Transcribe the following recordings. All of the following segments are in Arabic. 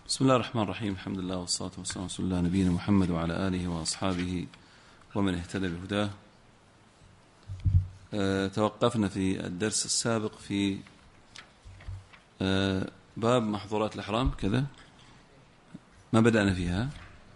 بسم الله الرحمن الرحيم. الحمد لله والصلاة والسلام على رسول الله نبينا محمد وعلى آله وأصحابه ومن اهتدى بهداه. توقفنا في الدرس السابق في باب محظورات الإحرام كذا، ما بدأنا فيها.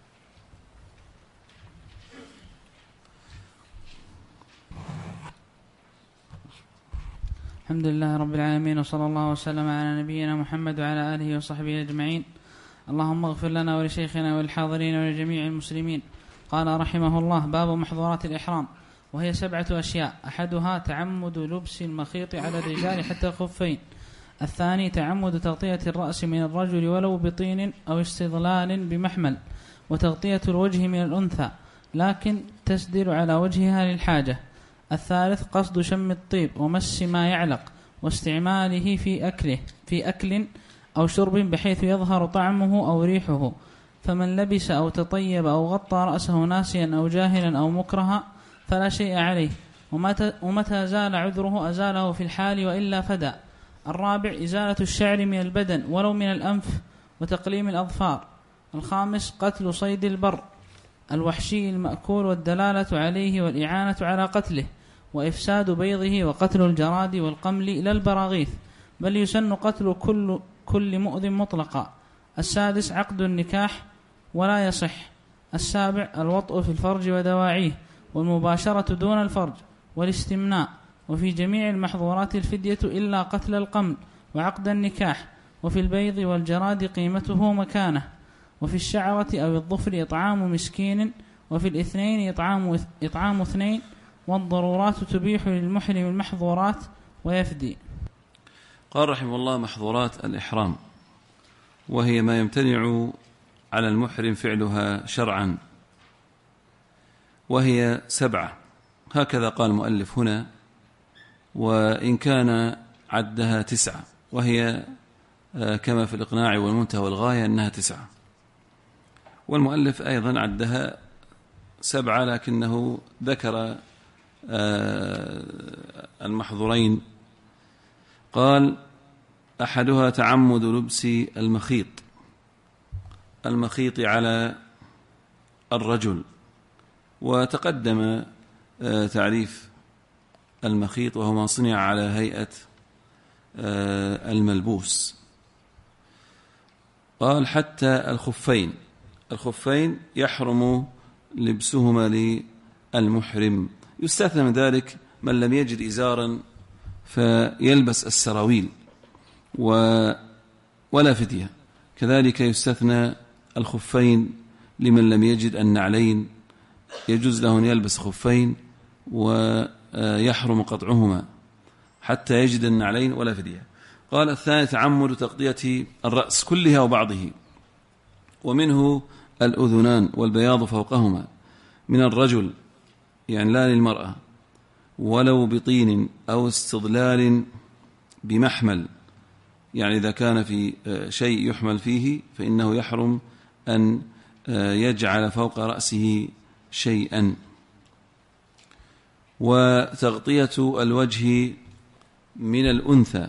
الحمد لله رب العالمين، وصلى الله وسلم على نبينا محمد وعلى آله وصحبه أجمعين. اللهم اغفر لنا ولشيخنا والحاضرين ولجميع المسلمين. قال رحمه الله: باب محظورات الإحرام، وهي 7 أشياء. أحدها تعمد لبس المخيط على الرجال حتى الخفين. الثاني تعمد تغطية الرأس من الرجل ولو بطين أو استظلال بمحمل، وتغطية الوجه من الأنثى لكن تسدل على وجهها للحاجة. الثالث قصد شم الطيب ومس ما يعلق واستعماله في أكل أو شرب بحيث يظهر طعمه أو ريحه، فمن لبس أو تطيب أو غطى رأسه ناسيا أو جاهلا أو مكرها فلا شيء عليه، ومتى زال عذره أزاله في الحال وإلا فدى. الرابع إزالة الشعر من البدن ولو من الأنف وتقليم الأظفار. الخامس قتل صيد البر الوحشي المأكول والدلالة عليه والإعانة على قتله، وإفساد بيضه وقتل الجراد والقمل لا البراغيث، بل يسن قتل كل مؤذ مطلقا. السادس عقد النكاح ولا يصح. السابع الوطء في الفرج ودواعيه، والمباشرة دون الفرج، والاستمناء. وفي جميع المحظورات الفدية إلا قتل القمل وعقد النكاح. وفي البيض والجراد قيمته مكانه. وفي الشعرة أو الظفر إطعام مسكين. وفي الاثنين إطعام 2. والضرورات تبيح للمحرم المحظورات ويفدي. قال رحمه الله: محظورات الإحرام، وهي ما يمتنع على المحرم فعلها شرعا، وهي 7. هكذا قال المؤلف هنا، وإن كان عدها 9، وهي كما في الإقناع والمنتهى والغاية أنها 9، والمؤلف أيضا عدها 7، لكنه ذكر المحظورين. قال: أحدها تعمد لبس المخيط على الرجل. وتقدم تعريف المخيط، وهو ما صنع على هيئة الملبوس. قال: حتى الخفين يحرم لبسهما للمحرم، يستثنى من ذلك من لم يجد إزارا فيلبس السراويل ولا فدية. كذلك يستثنى الخفين لمن لم يجد النعلين، يجوز له أن يلبس خفين ويحرم قطعهما حتى يجد النعلين ولا فدية. قال: الثاني تعمد تغطية الرأس كلها وبعضه، ومنه الأذنان والبياض فوقهما من الرجل، يعني لا للمرأة، ولو بطين أو استظلال بمحمل، يعني إذا كان في شيء يحمل فيه فإنه يحرم أن يجعل فوق رأسه شيئا. وتغطية الوجه من الأنثى،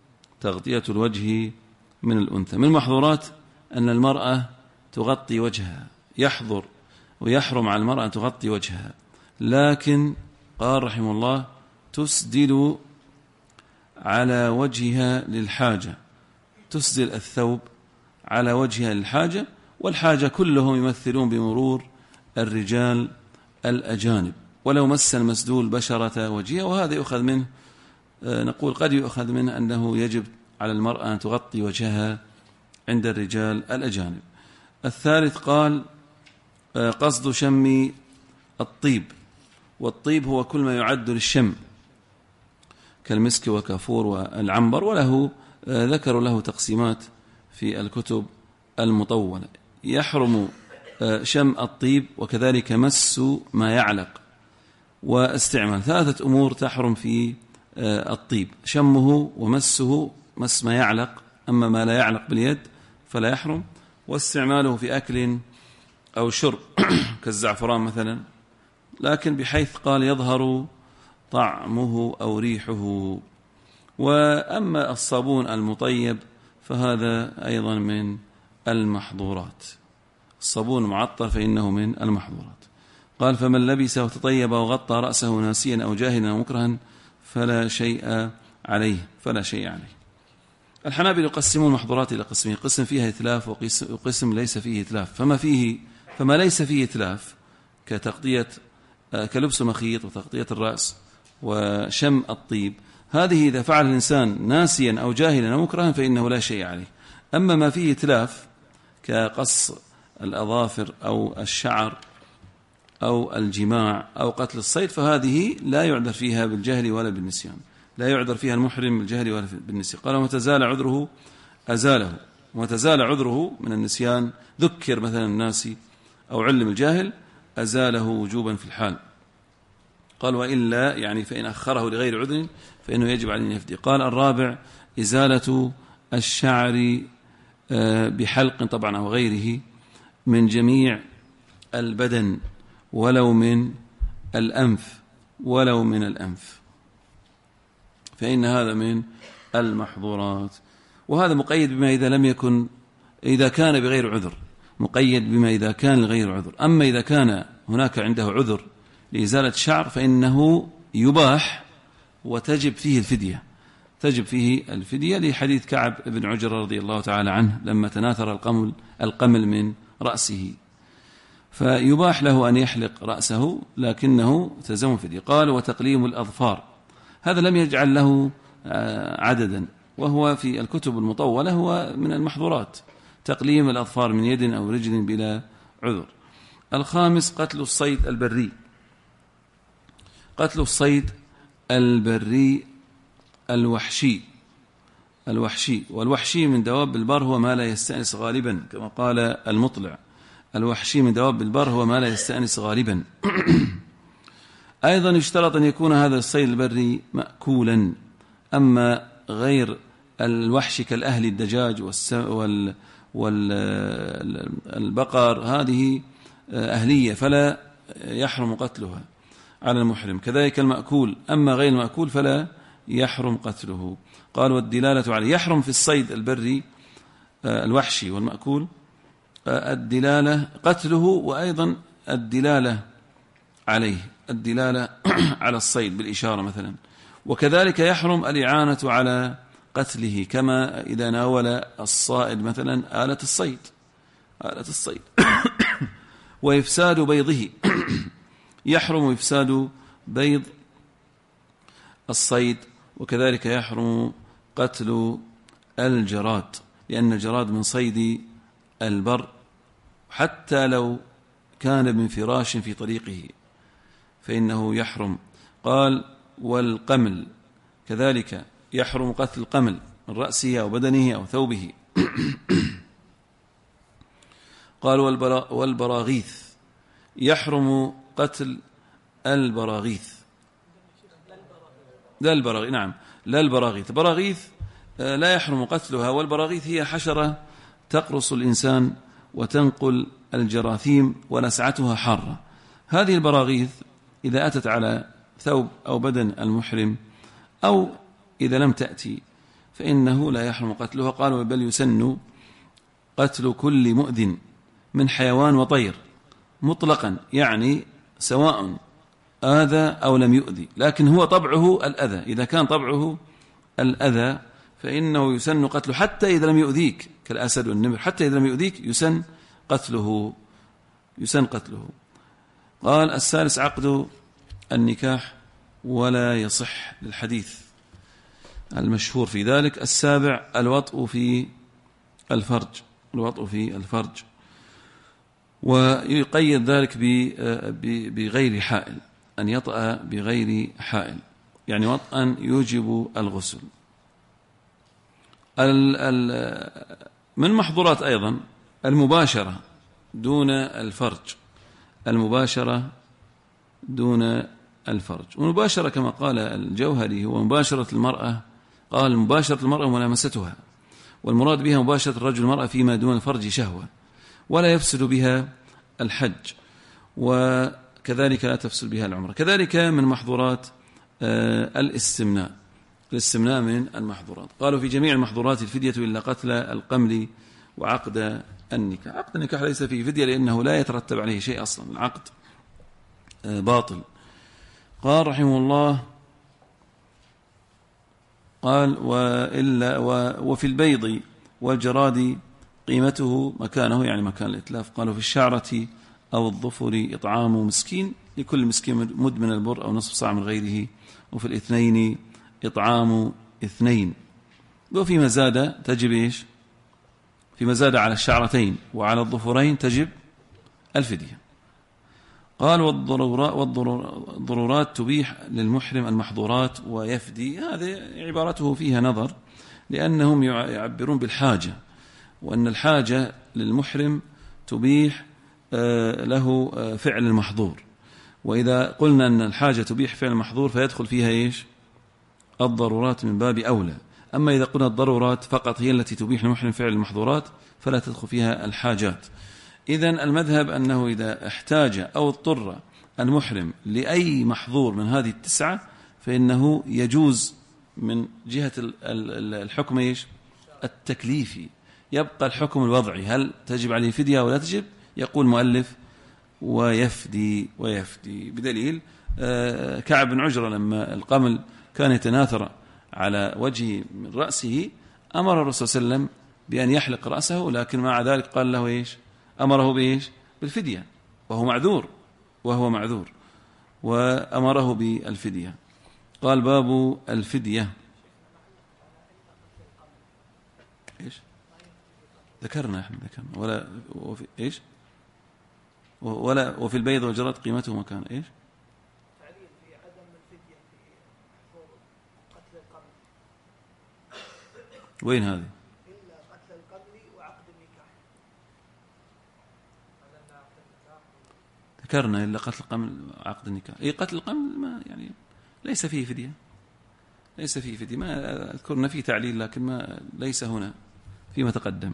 من المحظورات أن المرأة تغطي وجهها، يحظر ويحرم على المرأة أن تغطي وجهها، لكن قال رحمه الله: تسدل على وجهها للحاجة، تسدل الثوب على وجهها للحاجة، والحاجة كلهم يمثلون بمرور الرجال الأجانب، ولو مس المسدول بشرة وجهها. وهذا يؤخذ منه، نقول قد يؤخذ منه أنه يجب على المرأة أن تغطي وجهها عند الرجال الأجانب. الثالث قال: قصد شم الطيب، والطيب هو كل ما يعد للشم كالمسك وكافور والعنبر، وله ذكروا له تقسيمات في الكتب المطولة. يحرم شم الطيب، وكذلك مس ما يعلق واستعمال. 3 أمور تحرم في الطيب: شمه ومسه، مس ما يعلق، أما ما لا يعلق باليد فلا يحرم، واستعماله في أكل أو شرب كالزعفران مثلا، لكن بحيث قال يظهر طعمه أو ريحه. وأما الصابون المطيب فهذا أيضا من المحظورات. الصابون المعطر فإنه من المحظورات. قال: فمن لبس وتطيب وغطى رأسه ناسيا أو جاهلا أو مكرها فلا شيء عليه. الحنابلة يقسمون المحظورات إلى قسمين: قسم فيها إتلاف وقسم ليس فيه إتلاف. فما ليس فيه إتلاف كلبس مخيط وتغطية الرأس وشم الطيب، هذه إذا فعل الإنسان ناسيا أو جاهلا أو مكرها فإنه لا شيء عليه. أما ما فيه إتلاف كقص الأظافر أو الشعر أو الجماع أو قتل الصيد فهذه لا يعذر فيها بالجهل ولا بالنسيان، لا يعذر فيها المحرم بالجهل ولا بالنسيان. قال: وتزال عذره أزاله. وتزال عذره من النسيان، ذكر مثلا الناسي أو علم الجاهل، أزاله وجوبا في الحال. قال: وإلا يعني فإن أخره لغير عذر فإنه يجب عليه أن يفدي. قال: الرابع إزالة الشعر بحلق طبعا أو غيره من جميع البدن ولو من الأنف فإن هذا من المحظورات. وهذا مقيد بما إذا كان بغير عذر، مقيد بما إذا كان لغير عذر. أما إذا كان هناك عنده عذر لإزالة الشعر فإنه يباح وتجب فيه الفدية، لحديث كعب بن عجرة رضي الله تعالى عنه لما تناثر القمل من رأسه، فيباح له أن يحلق رأسه لكنه تلزم فدية. قال: وتقليم الأظفار، هذا لم يجعل له عددا، وهو في الكتب المطولة هو من المحظورات، تقليم الأظفار من يد أو رجل بلا عذر. الخامس قتل الصيد البري. قتل الصيد البري الوحشي، والوحشي من دواب البر هو ما لا يستأنس غالبا، كما قال المطلع: الوحشي من دواب البر هو ما لا يستأنس غالبا. أيضا يشترط أن يكون هذا الصيد البري مأكولا. أما غير الوحش كالأهل الدجاج والبقر هذه أهلية فلا يحرم قتلها على المحرم، كذلك المأكول. أما غير المأكول فلا يحرم قتله. قال: والدلالة عليه، يحرم في الصيد البري الوحشي والمأكول الدلالة قتله، وأيضا الدلالة عليه، الدلالة على الصيد بالإشارة مثلا. وكذلك يحرم الإعانة على قتله، كما إذا ناول الصائد مثلا آلة الصيد وإفساد بيضه، يحرم إفساد بيض الصيد. وكذلك يحرم قتل الجراد، لأن الجراد من صيد البر حتى لو كان من فراش في طريقه فإنه يحرم. قال: والقمل كذلك يحرم قتل القمل من رأسه أو بدنه أو ثوبه. قال: والبراغيث، يحرم قتل البراغيث. لا البراغيث، براغيث لا يحرم قتلها. والبراغيث هي حشرة تقرص الإنسان وتنقل الجراثيم ولسعتها حارة. هذه البراغيث إذا أتت على ثوب أو بدن المحرم أو إذا لم تأتي فإنه لا يحرم قتلها. قالوا: بل يسن قتل كل مؤذن من حيوان وطير مطلقا، يعني سواء آذى أو لم يؤذي، لكن هو طبعه الأذى. إذا كان طبعه الأذى فإنه يسن قتله حتى إذا لم يؤذيك، كالأسد والنمر، حتى إذا لم يؤذيك يسن قتله. قال: الثالث عقد النكاح ولا يصح للحديث المشهور في ذلك. السابع الوطء في الفرج، ويقيد ذلك بغير حائل، أن يطأ بغير حائل، يعني وطئا يوجب الغسل. من محظورات أيضا المباشرة دون الفرج. والمباشرة كما قال الجوهري هو مباشرة المرأة، قال: مباشرة المرأة ملامستها، والمراد بها مباشرة الرجل المرأة فيما دون الفرج شهوة، ولا يفسد بها الحج، وكذلك لا تفسد بها العمرة. كذلك من محظورات الاستمناء من المحظورات. قالوا: في جميع المحظورات الفدية إلا قتل القمل وعقد النكاح. عقد النكاح ليس فيه فدية لأنه لا يترتب عليه شيء أصلا، العقد باطل. قال رحمه الله قال وفي البيض والجراد قيمته مكانه، يعني مكان الإتلاف. قالوا في الشعرة أو الظفر إطعام مسكين، لكل مسكين مد من البر أو نصف صاع من غيره. وفي الاثنين إطعام اثنين. وفي مزاد تجب إيش؟ في مزاد على الشعرتين وعلى الظفرين تجب الفدية. قال والضرورات تبيح للمحرم المحظورات ويفدي. هذه عبارته فيها نظر، لأنهم يعبرون بالحاجة، وأن الحاجة للمحرم تبيح له فعل المحظور. وإذا قلنا أن الحاجة تبيح فعل المحظور فيدخل فيها إيش؟ الضرورات من باب أولى. أما إذا قلنا الضرورات فقط هي التي تبيح للمحرم فعل المحظورات فلا تدخل فيها الحاجات. إذن المذهب أنه إذا احتاج أو اضطر المحرم لأي محظور من هذه التسعة فإنه يجوز من جهة الحكم إيش؟ التكليفي. يبقى الحكم الوضعي، هل تجب عليه فدية ولا تجب؟ يقول مؤلف ويفدي بدليل كعب بن عجرة لما القمل كان يتناثر على وجهه من رأسه أمر الرسول صلى الله عليه وسلم بأن يحلق رأسه، لكن مع ذلك قال له إيش؟ أمره بإيش؟ بالفدية، وهو معذور وأمره بالفدية. قال باب الفدية. إيش ذكرنا إحنا ولا وفي إيش ولا وفي البيض والجراد قيمته مكان إيش؟ تعليل في عدم الفدية في حفظ قتل القمل. وين هذه؟ إلا قتل القمل وعقد النكاح. ذكرنا إلا قتل القمل عقد النكاح. إيه قتل القمل ما يعني ليس فيه فدية، ما أذكرنا فيه تعليل، لكن ما ليس هنا فيما تقدم،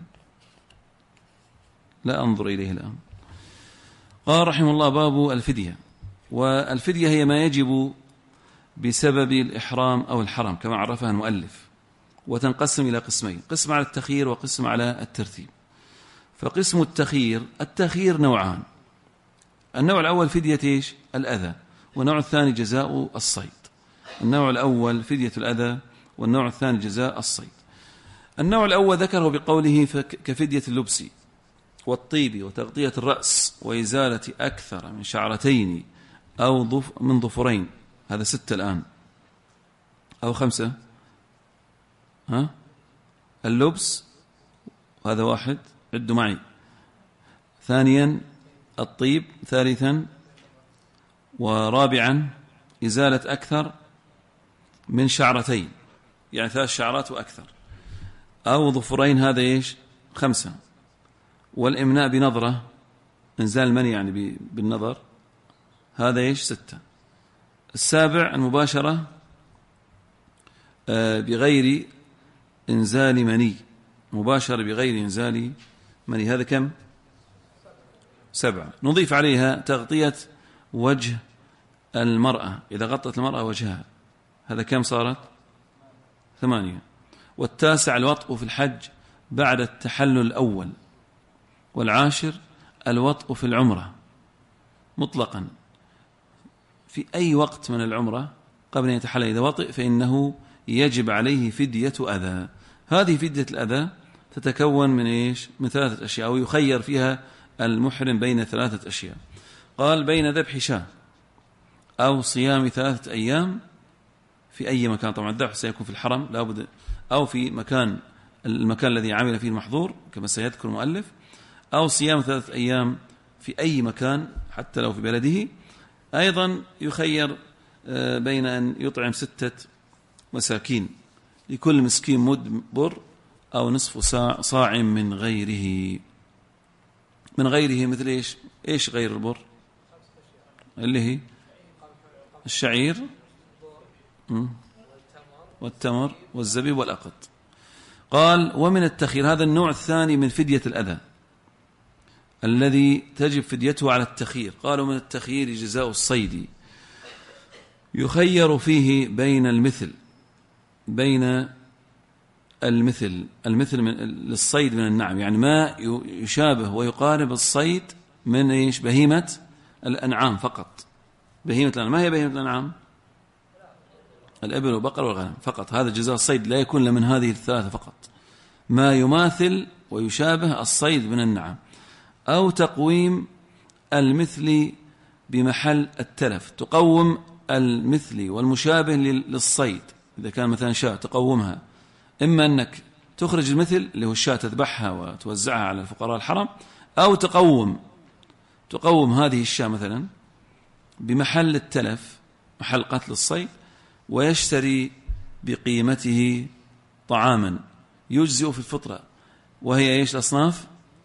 لا أنظر إليه الآن. قال رحمه الله باب الفدية. والفدية هي ما يجب بسبب الإحرام أو الحرم كما عرفها المؤلف، وتنقسم إلى قسمين: قسم على التخيير وقسم على الترتيب. فقسم التخيير نوعان: النوع الأول فدية إيش؟ الأذى، والنوع الثاني جزاء الصيد. النوع الأول فدية الأذى، والنوع الثاني جزاء الصيد. النوع الأول ذكره بقوله كفدية اللبس والطيب وتغطية الرأس وإزالة أكثر من شعرتين أو من ظفرين. هذا 6 الآن أو 5. اللبس هذا 1، عدوا معي. ثانيا الطيب، ثالثا ورابعا إزالة أكثر من شعرتين، يعني 3 شعرات وأكثر، أو ظفرين، هذا إيش؟ 5. والإمناء بنظرة، إنزال المني يعني بالنظر، هذا إيش؟ 6. السابع المباشرة بغير إنزال مني، مباشرة بغير إنزال مني، هذا كم؟ 7. نضيف عليها تغطية وجه المرأة، إذا غطت المرأة وجهها، هذا كم صارت؟ 8. والتاسع الوطء في الحج بعد التحلل الأول. والعاشر الوطء في العمرة مطلقا في أي وقت من العمرة قبل أن يتحلل. إذا وطئ فإنه يجب عليه فدية أذى. هذه فدية الأذى تتكون من إيش؟ من 3 أشياء، ويخير فيها المحرم بين 3 أشياء. قال بين ذبح شاة أو صيام 3 أيام في أي مكان، طبعا الذبح سيكون في الحرم لابد، أو في المكان الذي عمل فيه المحظور كما سيذكر المؤلف، أو صيام 3 أيام في أي مكان حتى لو في بلده. أيضا يخير بين أن يطعم 6 مساكين، لكل مسكين مد بر أو نصف صاع من غيره. من غيره مثل إيش غير البر؟ اللي هي الشعير والتمر والزبيب والأقط. قال ومن التخيير، هذا النوع الثاني من فدية الأذى الذي تجب فديته على التخيير. قالوا من التخيير جزاء الصيد، يخير فيه بين المثل، بين المثل للصيد من النعم، يعني ما يشابه ويقارب الصيد من إيش؟ بهيمة الأنعام فقط. بهيمة الأنعام، ما هي بهيمة الأنعام؟ الإبل والبقر والغنم فقط. هذا جزاء الصيد لا يكون إلا من هذه الثلاثة فقط، ما يماثل ويشابه الصيد من النعم. أو تقويم المثل بمحل التلف، تقوم المثل والمشابه للصيد. إذا كان مثلا شاة تقومها، إما أنك تخرج المثل اللي هو الشاة تذبحها وتوزعها على الفقراء الحرم، أو تقوم هذه الشاة مثلا بمحل التلف، محل قتل الصيد، ويشتري بقيمته طعاما يجزئ في الفطرة، وهي إيش؟ الأصناف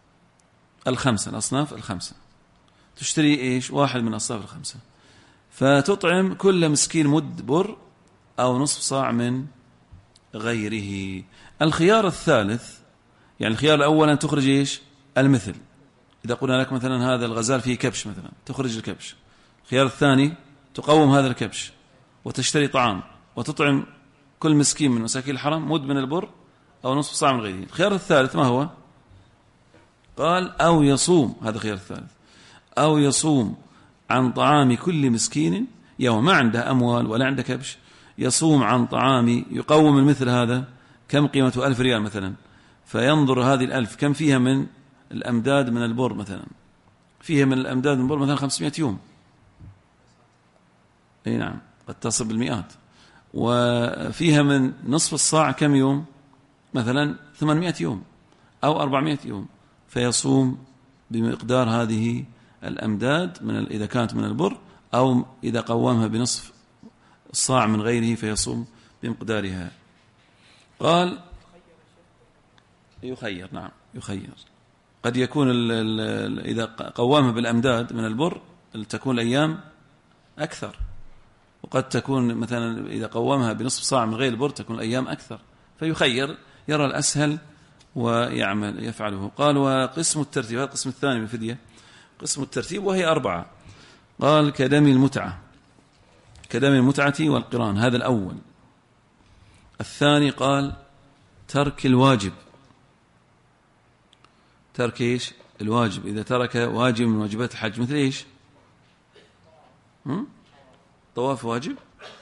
الخمسة. تشتري إيش؟ واحد من أصناف الخمسة، فتطعم كل مسكين مد بر أو نصف صاع من غيره. الخيار الثالث، يعني الخيار الأول أن تخرج إيش؟ المثل. إذا قلنا لك مثلا هذا الغزال فيه كبش مثلا، تخرج الكبش. الخيار الثاني تقوم هذا الكبش وتشتري طعام وتطعم كل مسكين من مساكين الحرم مد من البر أو نصف صاع من غيره. الخيار الثالث ما هو؟ قال أو يصوم، هذا الخيار الثالث، أو يصوم عن طعام كل مسكين يوم، ما عنده أموال ولا عنده كبش، يصوم عن طعام، يقوم المثل هذا كم قيمته؟ 1000 ريال مثلا، فينظر هذه 1000 كم فيها من الأمداد من البر مثلا، فيها من الأمداد من البر مثلا 500 يوم، أي نعم قد تصل بالمئات، وفيها من نصف الصاع كم يوم؟ مثلا 800 يوم أو 400 يوم، فيصوم بمقدار هذه الأمداد إذا كانت من البر، أو إذا قوامها بنصف الصاع من غيره فيصوم بمقدارها. قال يخير، نعم يخير. قد يكون إذا قوامها بالأمداد من البر تكون الأيام أكثر، وقد تكون مثلا إذا قوامها بنصف صاع من غير البر تكون الأيام أكثر، فيخير، يرى الأسهل يفعله. قال وقسم الترتيب، هذا القسم الثاني من الفدية، قسم الترتيب وهي 4. قال كدم المتعة والقران، هذا الأول. الثاني قال ترك الواجب، ترك إيش؟ الواجب. إذا ترك واجب من واجبات الحج، مثل إيش؟ طواف واجب.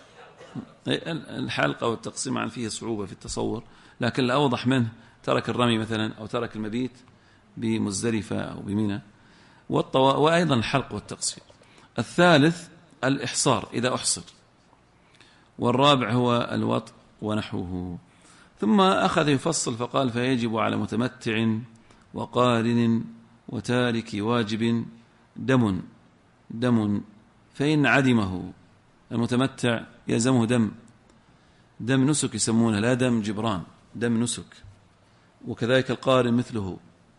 الحلقة والتقسيم عن فيه صعوبة في التصور، لكن الأوضح منه ترك الرمي مثلا، أو ترك المبيت بمزدلفة أو بمنى، وأيضا الحلق والتقصير. الثالث الإحصار إذا أحصر، والرابع هو الوطء ونحوه. ثم أخذ يفصل فقال فيجب على متمتع وقارن وتارك واجب دم فإن عدمه. المتمتع يلزمه دم نسك يسمونه، لا دم جبران، دم نسك. وكذلك القارن مثله.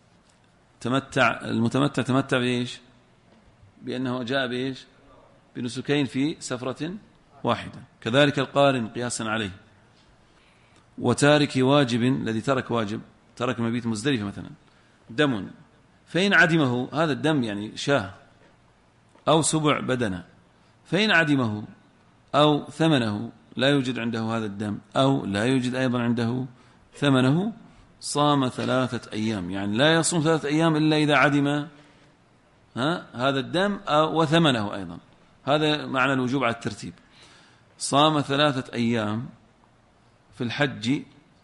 المتمتع تمتع بإيش؟ بأنه جاء بإيش؟ بنسكين في سفرة واحدة. كذلك القارن قياسا عليه. وتارك واجب، الذي ترك واجب، ترك مبيت مزدلفة مثلا، دم فإن عدمه، هذا الدم يعني شاه أو سبع بدنة، فإن عدمه أو ثمنه، لا يوجد عنده هذا الدم أو لا يوجد أيضا عنده ثمنه، صام 3 أيام. يعني لا يصوم 3 أيام إلا إذا عدم هذا الدم وثمنه أيضا. هذا معنى الوجوب على الترتيب. صام 3 أيام في الحج،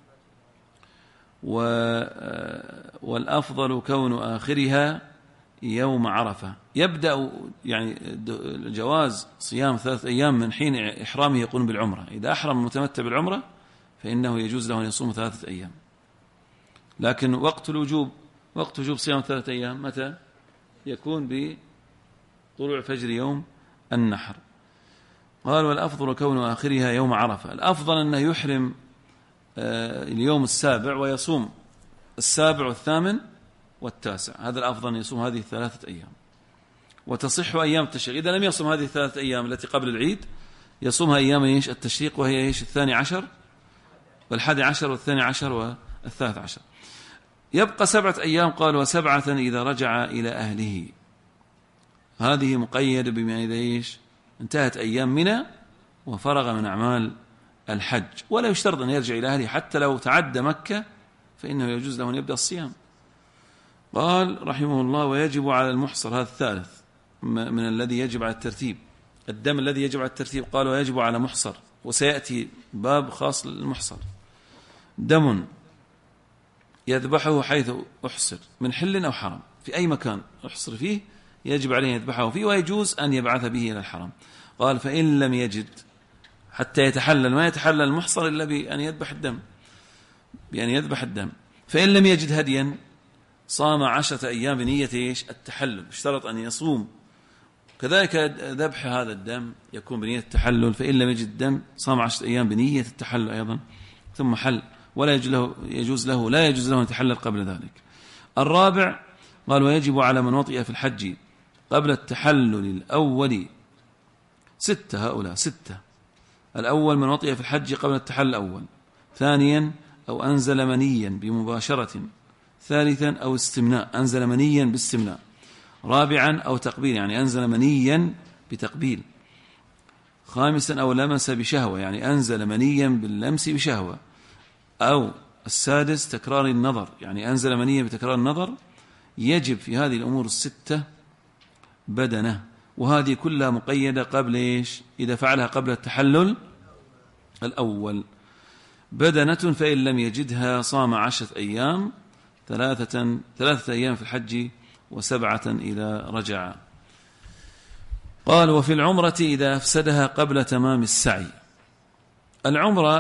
والأفضل كون آخرها يوم عرفة. يبدأ يعني جواز صيام 3 أيام من حين إحرامه يقوم بالعمرة. إذا أحرم المتمتع بالعمرة فإنه يجوز له أن يصوم 3 أيام، لكن وقت وجوب صيام 3 أيام متى؟ يكون بطلوع فجر يوم النحر. قال والأفضل كون آخرها يوم عرفة. الأفضل أنه يحرم اليوم 7 ويصوم 7 و8 و9. هذا الأفضل أن يصوم هذه 3 أيام، وتصح أيام التشريق. إذا لم يصوم هذه 3 أيام التي قبل العيد، يصومها أيام التشريق، وهي 12 وال11 وال12 وال13. يبقى 7 أيام. قال و7 إذا رجع إلى أهله. هذه مقيدة بما إذا انتهت أيام منى وفرغ من أعمال الحج، ولا يشترط أن يرجع إلى أهله حتى لو تعدى مكة فإنه يجوز له أن يبدأ الصيام. قال رحمه الله: ويجب على المحصر، هذا الثالث من الذي يجب على الترتيب، الدم الذي يجب على الترتيب. قال: ويجب على محصر، وسيأتي باب خاص للمحصر: دم يذبحه حيث أحصر من حل أو حرم، في أي مكان أحصر فيه يجب عليه يذبحه فيه، ويجوز أن يبعث به إلى الحرم. قال: فإن لم يجد حتى يتحلل، ما يتحلل المحصر إلا بأن يذبح الدم، بأن يذبح الدم. فإن لم يجد هديا صام 10 أيام بنية التحلل، اشترط أن يصوم. كذلك ذبح هذا الدم يكون بنية التحلل، فإن لم يجد الدم صام 10 أيام بنية التحلل أيضا، ثم حل، ولا يجوز له أن يتحلل قبل ذلك. الرابع قال: ويجب على من وطئ في الحج قبل التحلل الأول 6. هؤلاء 6: الأول من وطئ في الحج قبل التحلل الأول، ثانيا أو أنزل منيا بمباشرة، ثالثا أو استمناء، أنزل منيا باستمناء، رابعا أو تقبيل، يعني أنزل منيا بتقبيل، خامسا أو لمس بشهوة، يعني أنزل منيا باللمس بشهوة، أو السادس تكرار النظر، يعني أنزل منيا بتكرار النظر. يجب في هذه الأمور 6 بدنة، وهذه كلها مقيدة قبل إذا فعلها قبل التحلل الأول. بدنة فإن لم يجدها صام 10 أيام، 3 أيام في الحج و7 إذا رجع. قال: وفي العمرة إذا أفسدها قبل تمام السعي. العمرة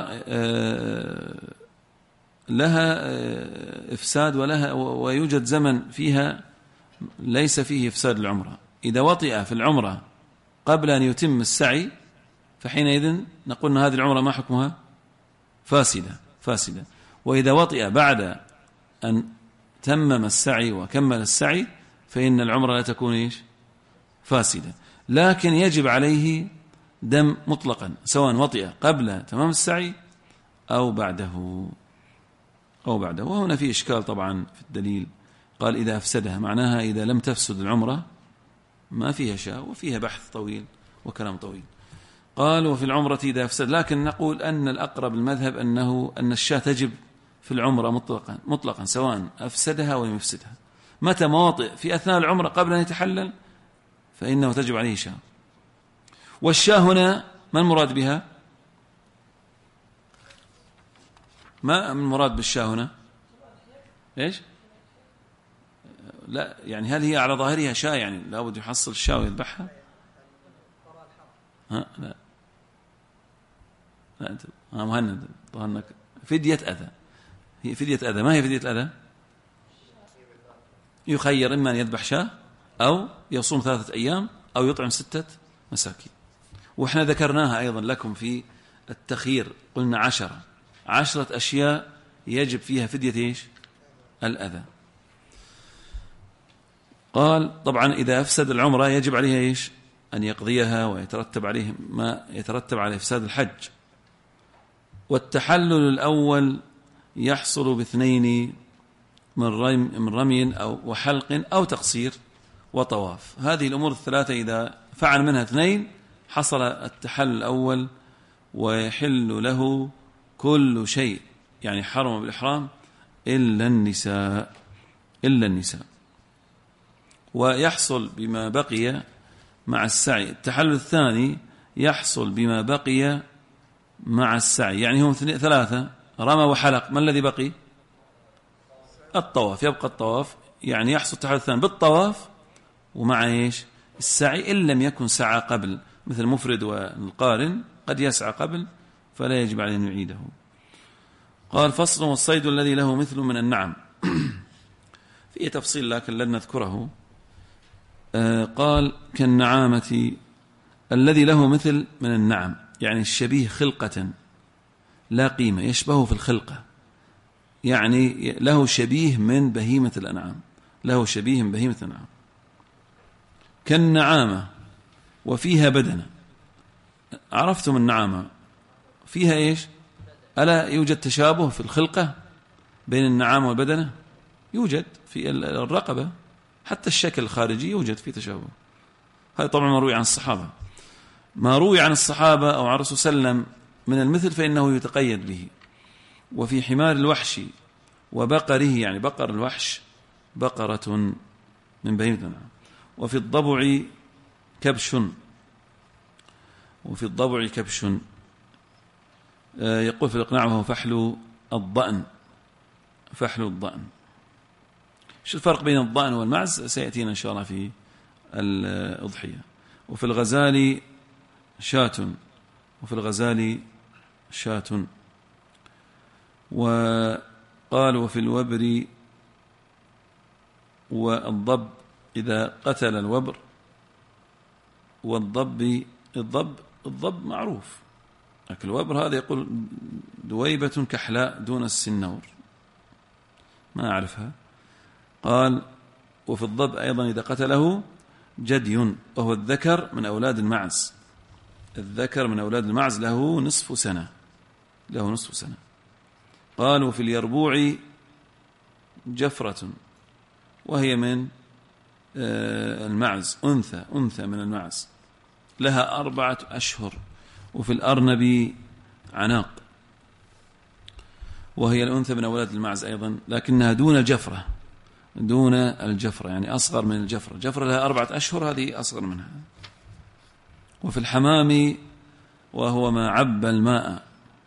لها إفساد ويوجد زمن فيها ليس فيه إفساد العمرة. إذا وطئ في العمرة قبل أن يتم السعي فحينئذ نقول أن هذه العمرة ما حكمها؟ فاسدة. وإذا وطئ بعد أن تمم السعي وكمل السعي فإن العمرة لا تكون فاسدة، لكن يجب عليه دم مطلقا سواء وطئ قبل تمام السعي أو بعده. وهنا في إشكال طبعا في الدليل. قال: إذا أفسدها، معناها إذا لم تفسد العمرة ما فيها شاء، وفيها بحث طويل وكلام طويل. قال: وفي العمرة إذا أفسد، لكن نقول أن الأقرب المذهب أن الشاة تجب في العمرة مطلقا سواء أفسدها ولم يفسدها. متى مواطئ في أثناء العمرة قبل أن يتحلل فإنه تجب عليه شاة. والشاة هنا ما المراد بها؟ ما المراد بالشاة هنا؟ إيش؟ لا، يعني هل هي على ظاهرها شاة، يعني لابد يحصل الشاة ويذبحها؟ لا أنت مهند ظهرنك فدية أذى. هي فدية أذى، ما هي فدية أذى؟ يخير إما أن يذبح شاة أو يصوم 3 أيام أو يطعم 6 مساكين. وإحنا ذكرناها أيضا لكم في التخيير، قلنا 10 أشياء يجب فيها فدية الأذى. قال: طبعا إذا أفسد العمرة يجب عليها أن يقضيها، ويترتب عليه ما يترتب على إفساد الحج. والتحلل الأول يحصل ب2 من رمي أو وحلق أو تقصير وطواف. هذه الأمور 3 إذا فعل منها 2 حصل التحلل الأول، ويحل له كل شيء، يعني حرم بالإحرام إلا النساء. ويحصل بما بقي مع السعي. التحلل الثاني يحصل بما بقي مع السعي، يعني هم 3: رمى وحلق، ما الذي بقي؟ الطواف، يبقى الطواف، يعني يحصل التحلل الثاني بالطواف ومع السعي، إن لم يكن سعى قبل، مثل المفرد والقارن قد يسعى قبل فلا يجب عليه أن يعيده. قال: فصل: والصيد الذي له مثل من النعم. فيه تفصيل لكن لن نذكره. قال: كالنعامة الذي له مثل من النعم، يعني الشبيه خلقة لا قيمة، يشبهه في الخلقة، يعني له شبيه من بهيمة الأنعام، كالنعامة وفيها بدنة. عرفتم النعامة فيها ألا يوجد تشابه في الخلقة بين النعامة والبدنة؟ يوجد في الرقبة، حتى الشكل الخارجي يوجد فيه تشابه. هذا طبعا ما روي عن الصحابة، أو عن الرسول صلى الله عليه وسلم من المثل فإنه يتقيد به. وفي حمار الوحش وبقره، يعني بقر الوحش بقرة من بهيمة. وفي الضبع كبش، وفي الضبع كبش. يقول في الإقناع وهو فحل الضأن، فحل الضأن. شو الفرق بين الضأن والمعز سيأتينا إن شاء الله في الأضحية. وفي الغزال شاة، وفي الغزال شاة. وقال وفي الوبر والضب إذا قتل الوبر والضب، الضب معروف، لكن الوبر هذا يقول دويبة كحلاء دون السنور، ما أعرفها. قال وفي الضب أيضا إذا قتله جدي، وهو الذكر من أولاد المعز، الذكر من أولاد المعز له نصف سنة، له نصف سنة. قال وفي اليربوع جفرة، وهي من المعز، أنثى من المعز، لها 4 أشهر. وفي الأرنب عناق، وهي الأنثى من أولاد المعز أيضا، لكنها دون الجفرة، دون الجفرة يعني أصغر من الجفرة. الجفرة لها 4 أشهر، هذه أصغر منها. وفي الحمام وهو ما عب الماء،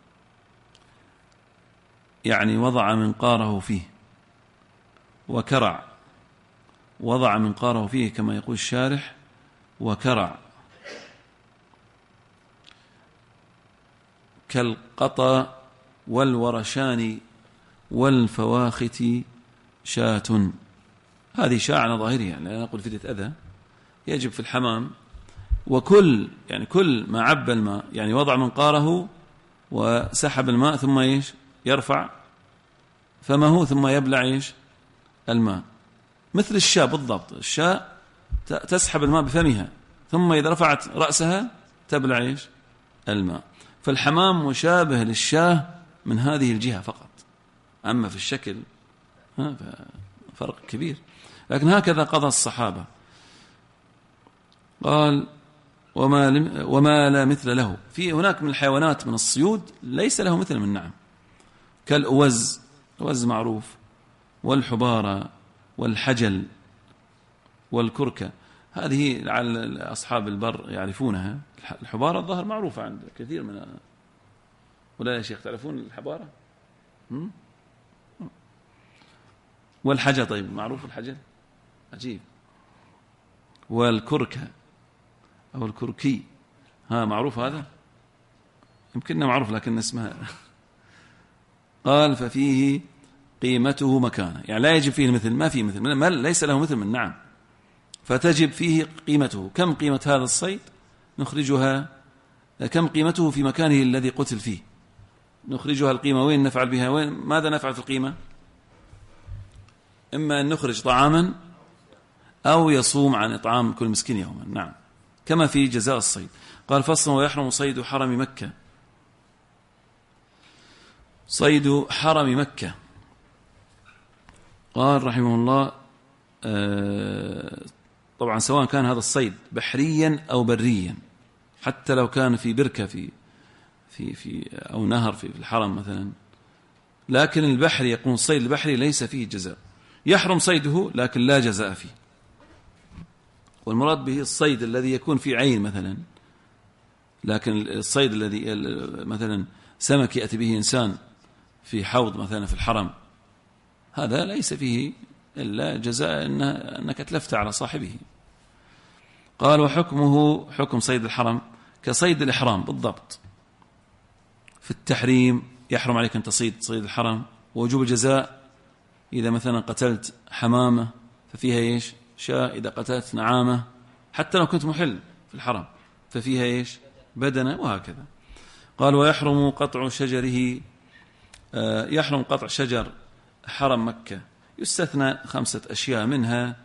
يعني وضع منقاره فيه، وكرع، وضع منقاره فيه كما يقول الشارح، وكرع، كالقطا والورشان والفواخت شاة. هذه شاة على ظاهرها، لا نقول فدية أذى، يجب في الحمام. وكل يعني كل ما عب الماء، يعني وضع منقاره وسحب الماء ثم ايش يرفع فمه ثم يبلع ايش الماء، مثل الشاة بالضبط. الشاة تسحب الماء بفمها ثم إذا رفعت رأسها تبلع ايش الماء. فالحمام مشابه للشاة من هذه الجهة فقط، أما في الشكل فرق كبير. لكن هكذا قضى الصحابة. قال وما لا مثل له. في هناك من الحيوانات من الصيود ليس له مثل من النعم، كالأوز، الأوز معروف، والحبارة والحجل والكركة، هذه لعل أصحاب البر يعرفونها. الحبارة الظاهر معروفة عند كثير من، ولا يا شيخ تعرفون الحبارة؟ والحجل، طيب معروف الحجل، عجيب. والكركة أو الكركي، ها معروف هذا، يمكننا معروف لكن اسمها. قال ففيه قيمته مكانه، يعني لا يجب فيه المثل، ما فيه مثل، ليس له مثل من نعم، فتجب فيه قيمته. كم قيمة هذا الصيد نخرجها، كم قيمته في مكانه الذي قتل فيه نخرجها القيمة، وين نفعل بها، وين ماذا نفعل في القيمة؟ إما أن نخرج طعاما أو يصوم عن إطعام كل مسكين يوما، نعم، كما في جزاء الصيد. قال فصل ويحرم صيد حرم مكة. صيد حرم مكة، قال رحمه الله طبعا سواء كان هذا الصيد بحريا أو بريا، حتى لو كان في بركة في أو نهر في الحرم مثلا، لكن البحري يقول الصيد البحري ليس فيه جزاء، يحرم صيده لكن لا جزاء فيه. والمراد به الصيد الذي يكون في عين مثلا، لكن الصيد الذي مثلا سمك يأتي به إنسان في حوض مثلا في الحرم، هذا ليس فيه إلا جزاء أنك أتلفت على صاحبه. قال وحكمه حكم صيد الحرم كصيد الإحرام بالضبط. في التحريم يحرم عليك أن تصيد صيد الحرم، ووجوب الجزاء إذا مثلا قتلت حمامة ففيها إيش شاة، إذا قتلت نعامة حتى لو كنت محل في الحرم ففيها إيش بدنة، وهكذا. قال ويحرم قطع شجره، يحرم قطع شجر حرم مكة، يستثنى 5 أشياء، منها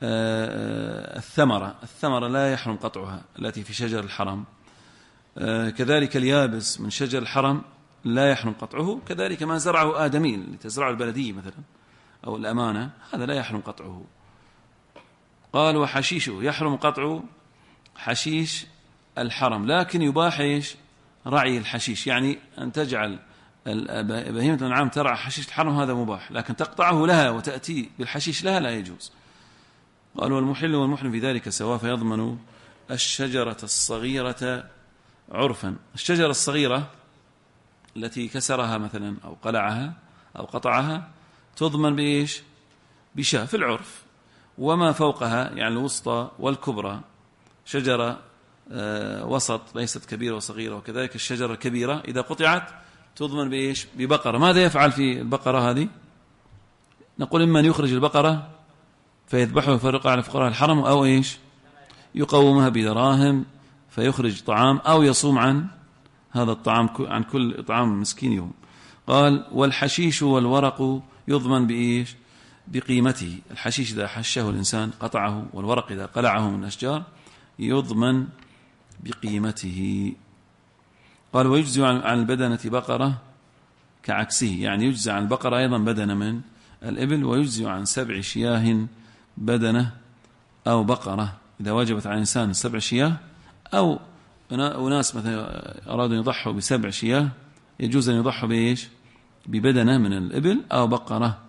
الثمرة لا يحرم قطعها التي في شجر الحرم، كذلك اليابس من شجر الحرم لا يحرم قطعه، كذلك ما زرعه آدمي لتزرع البلدية مثلا أو الأمانة، هذا لا يحرم قطعه. قال وحشيشه، يحرم قطع حشيش الحرم، لكن يباح إيش رعي الحشيش، يعني أن تجعل بهيمة الأنعام ترعى حشيش الحرم هذا مباح، لكن تقطعه لها وتأتي بالحشيش لها لا يجوز. قالوا والمحل والمحرم في ذلك سواء، فيضمن الشجرة الصغيرة عرفا. الشجرة الصغيرة التي كسرها مثلا أو قلعها أو قطعها تضمن بإيش؟ بشاة في العرف. وما فوقها يعني الوسطى والكبرى، شجرة وسط ليست كبيرة وصغيرة، وكذلك الشجرة الكبيرة إذا قطعت تضمن بإيش؟ ببقرة. ماذا يفعل في البقرة هذه؟ نقول إما أن يخرج البقرة فيذبحها ويفرقها على فقراء الحرم، أو إيش؟ يقومها بدراهم فيخرج طعام، أو يصوم عن هذا الطعام، عن كل طعام مسكين يوم. قال والحشيش والورق يضمن بإيش؟ بقيمته. الحشيش إذا حشه الإنسان قطعه، والورق إذا قلعه من الأشجار يضمن بقيمته. قال ويجزي عن البدنة بقرة كعكسه، يعني يجزي عن البقرة أيضا بدنة من الإبل، ويجزي عن 7 شياه بدنة أو بقرة إذا وجبت على الإنسان 7 شياه، أو أناس مثلا أرادوا أن يضحوا ب7 شياه يجوز أن يضحوا بإيش؟ ببدنة من الإبل أو بقرة،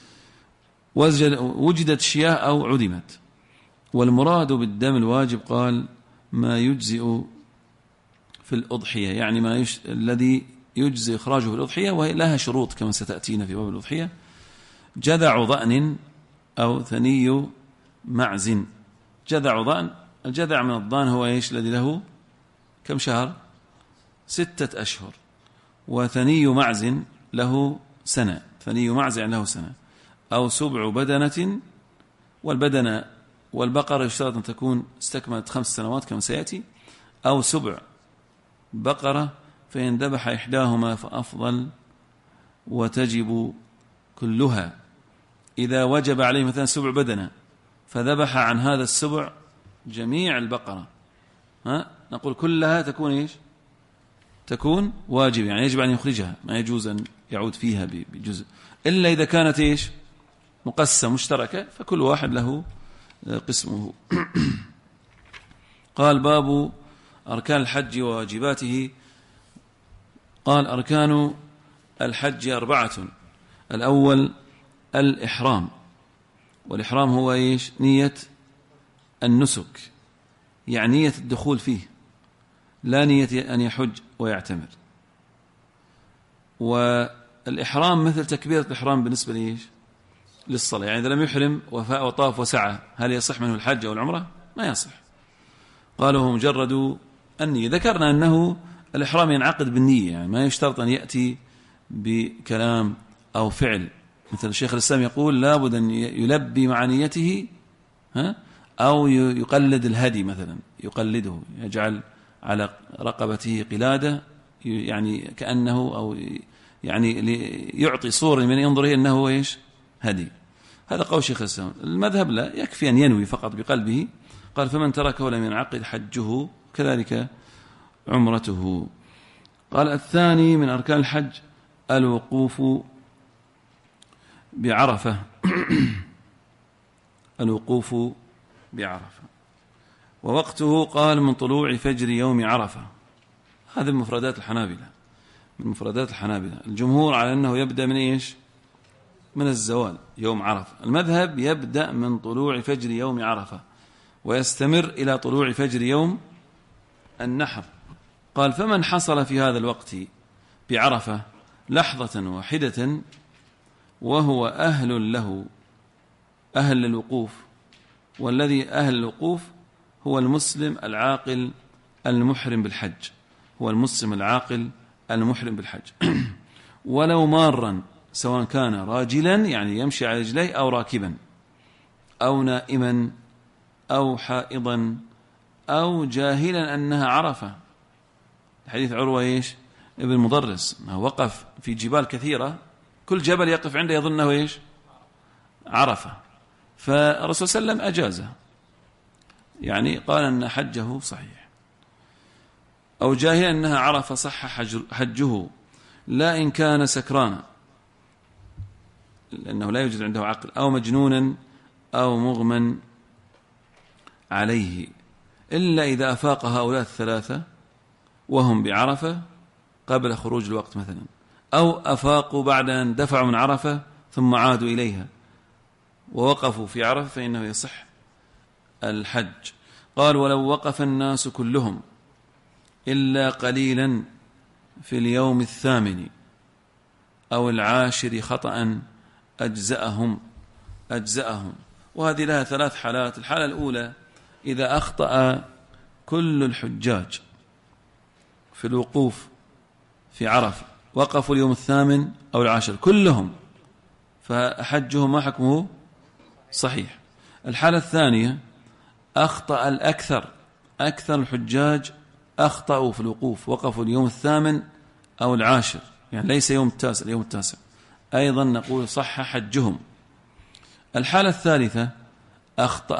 وجدت شياه أو عدمت. والمراد بالدم الواجب قال ما يجزئ في الأضحية، يعني ما الذي يجزي إخراجه في الأضحية، وهي لها شروط كما ستأتينا في باب الأضحية. جذع ضأن أو ثني معز. جذع ضأن، الجذع من الضان هو إيش؟ الذي له كم شهر؟ 6 أشهر. وثني معز له سنة، ثني معز يعني له سنة. أو 7 بدنة، والبدنة والبقرة يشترط أن تكون استكملت 5 سنوات كما سيأتي. أو 7 بقرة، فإن ذبح إحداهما فأفضل وتجب كلها. إذا وجب عليه مثلا 7 بدنة فذبح عن هذا 7 جميع البقرة، نقول كلها تكون إيش؟ تكون واجب، يعني يجب أن يخرجها، ما يجوز أن يعود فيها بجزء، إلا إذا كانت إيش؟ مقسمة مشتركة، فكل واحد له قسمه. قال باب أركان الحج وواجباته. قال أركان الحج 4. الأول الإحرام، والإحرام هو إيش؟ نية النسك، يعني نية الدخول فيه، لا نية أن يحج ويعتمر. والإحرام مثل تكبيرة الإحرام بالنسبة لإيش؟ للصلاة، يعني إذا لم يحرم وطاف وسعى هل يصح منه الحج أو العمرة؟ ما يصح. قالوا هو مجرد النية. ذكرنا أنه الإحرام ينعقد بالنية، يعني ما يشترط أن يأتي بكلام أو فعل، مثل الشيخ الإسلام يقول لابد أن يلبي مع نيته، أو يقلد الهدي مثلا، يقلده، يجعل على رقبته قلادة، يعني كأنه أو يعني يعطي صورة من ينظره أنه إيش؟ هدي. هذا قول شيخ الإسلام. المذهب لا، يكفي أن ينوي فقط بقلبه. قال فمن تركه لم ينعقد حجه، كذلك عمرته. قال الثاني من أركان الحج الوقوف بعرفة. الوقوف بعرفة، ووقته قال من طلوع فجر يوم عرفة. هذا من مفردات الحنابلة، من مفردات الحنابلة. الجمهور على أنه يبدأ من إيش؟ من الزوال يوم عرفة. المذهب يبدأ من طلوع فجر يوم عرفة ويستمر إلى طلوع فجر يوم النحر. قال فمن حصل في هذا الوقت بعرفة لحظة واحدة وهو أهل له، أهل الوقوف، والذي أهل الوقوف هو المسلم العاقل المحرم بالحج، هو المسلم العاقل المحرم بالحج. ولو مارا، سواء كان راجلا يعني يمشي على رجليه، أو راكبا، أو نائما، أو حائضا، أو جاهلا أنها عرفة. حديث عروة إيش؟ ابن مضرس، وقف في جبال كثيرة، كل جبل يقف عنده يظنه إيش؟ عرفة، فالرسول صلى الله عليه وسلم أجازه، يعني قال أن حجه صحيح. أو جاهلا أنها عرفة صح حجه، لا إن كان سكرانا لأنه لا يوجد عنده عقل، أو مجنونا، أو مغمى عليه، إلا إذا أفاق هؤلاء الثلاثة وهم بعرفة قبل خروج الوقت مثلا، أو أفاقوا بعد أن دفعوا من عرفة ثم عادوا إليها ووقفوا في عرفة فإنه يصح الحج. قال ولو وقف الناس كلهم إلا قليلا في اليوم 8 أو 10 خطأ أجزأهم. وهذه لها 3 حالات. الحالة الأولى إذا أخطأ كل الحجاج في الوقوف في عرفة، وقفوا اليوم 8 أو 10 كلهم، فحجهم ما حكمه؟ صحيح. الحالة الثانية أخطأ أكثر الحجاج أخطأوا في الوقوف، وقفوا اليوم 8 أو 10، يعني ليس اليوم 9، أيضا نقول صح حجهم. الحالة الثالثة أخطأ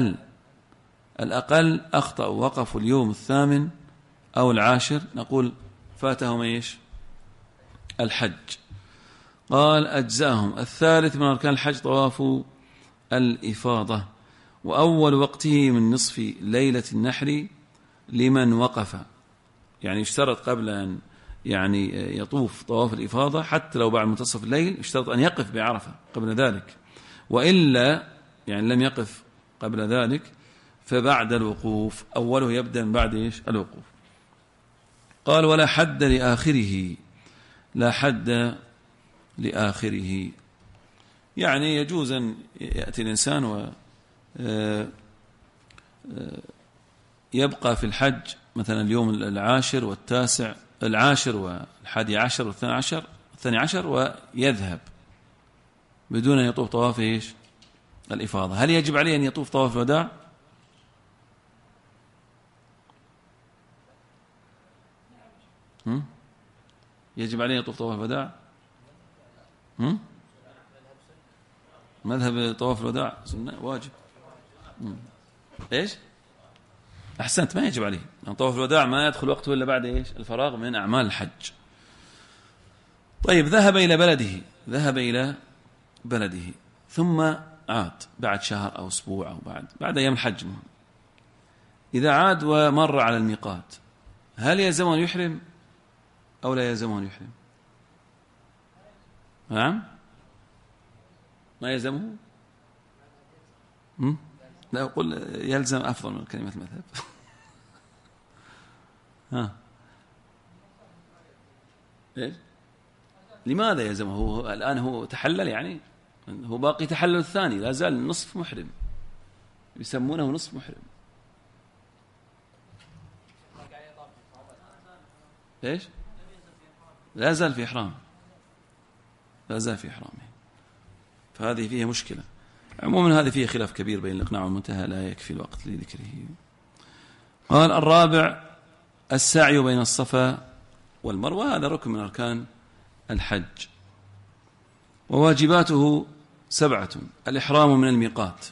الأقل أخطأوا وقفوا اليوم 8 أو 10، نقول فاتهم إيش؟ الحج. قال أجزاهم. الثالث من أركان الحج طواف الإفاضة، وأول وقته من نصف ليلة النحر لمن وقف، يعني يشترط قبل أن يعني يطوف طواف الإفاضة حتى لو بعد منتصف الليل يشترط أن يقف بعرفة قبل ذلك، وإلا يعني لم يقف قبل ذلك فبعد الوقوف. أوله يبدأ بعد إيش؟ الوقوف. قال ولا حد لآخره، لا حد لآخره، يعني يجوز أن يأتي الإنسان ويبقى في الحج مثلا اليوم 10 و9 و11 و12 ويذهب بدون أن يطوف طواف إيش؟ الإفاضة. هل يجب عليه أن يطوف طواف الوداع؟ يجب عليه يطوف طواف الوداع؟ مذهب طواف الوداع سنة واجب. إيش؟ أحسنت، ما يجب عليه، يعني طواف الوداع ما يدخل وقته إلا بعد إيش؟ الفراغ من أعمال الحج. طيب ذهب إلى بلده ثم عاد بعد شهر أو أسبوع أو بعد أيام الحج. إذا عاد ومر على الميقات هل يلزمه أن يحرم أو لا يلزمه أن يحرم؟ نعم، ما يلزمه؟ لا أقول يلزم أفضل من كلمة المذهب. إيش؟ لماذا يلزمه؟ هو الآن هو تحلل، يعني هو باقي تحلل الثاني، لا زال نصف محرم، يسمونه نصف محرم. إيش؟ لا زال في إحرامه، فهذه فيها مشكلة. عموما هذه فيها خلاف كبير بين الإقناع والمنتهى، لا يكفي الوقت لذكره. قال الرابع السعي بين الصفا والمروة، هذا ركن من أركان الحج، وواجباته 7. الإحرام من الميقات،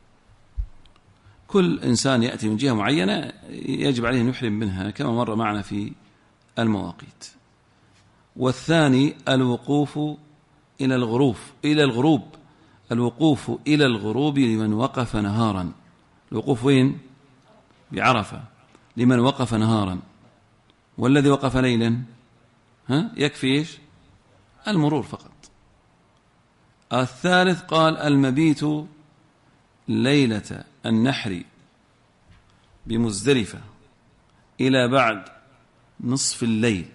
كل إنسان يأتي من جهة معينة يجب عليه أن يحرم منها كما مر معنا في المواقيت. والثاني الوقوف إلى الغروب، الوقوف إلى الغروب لمن وقف نهارا. الوقوف وين؟ بعرفة لمن وقف نهارا، والذي وقف ليلا يكفي إيش؟ المرور فقط. الثالث قال المبيت ليلة النحر بمزدلفة إلى بعد نصف الليل.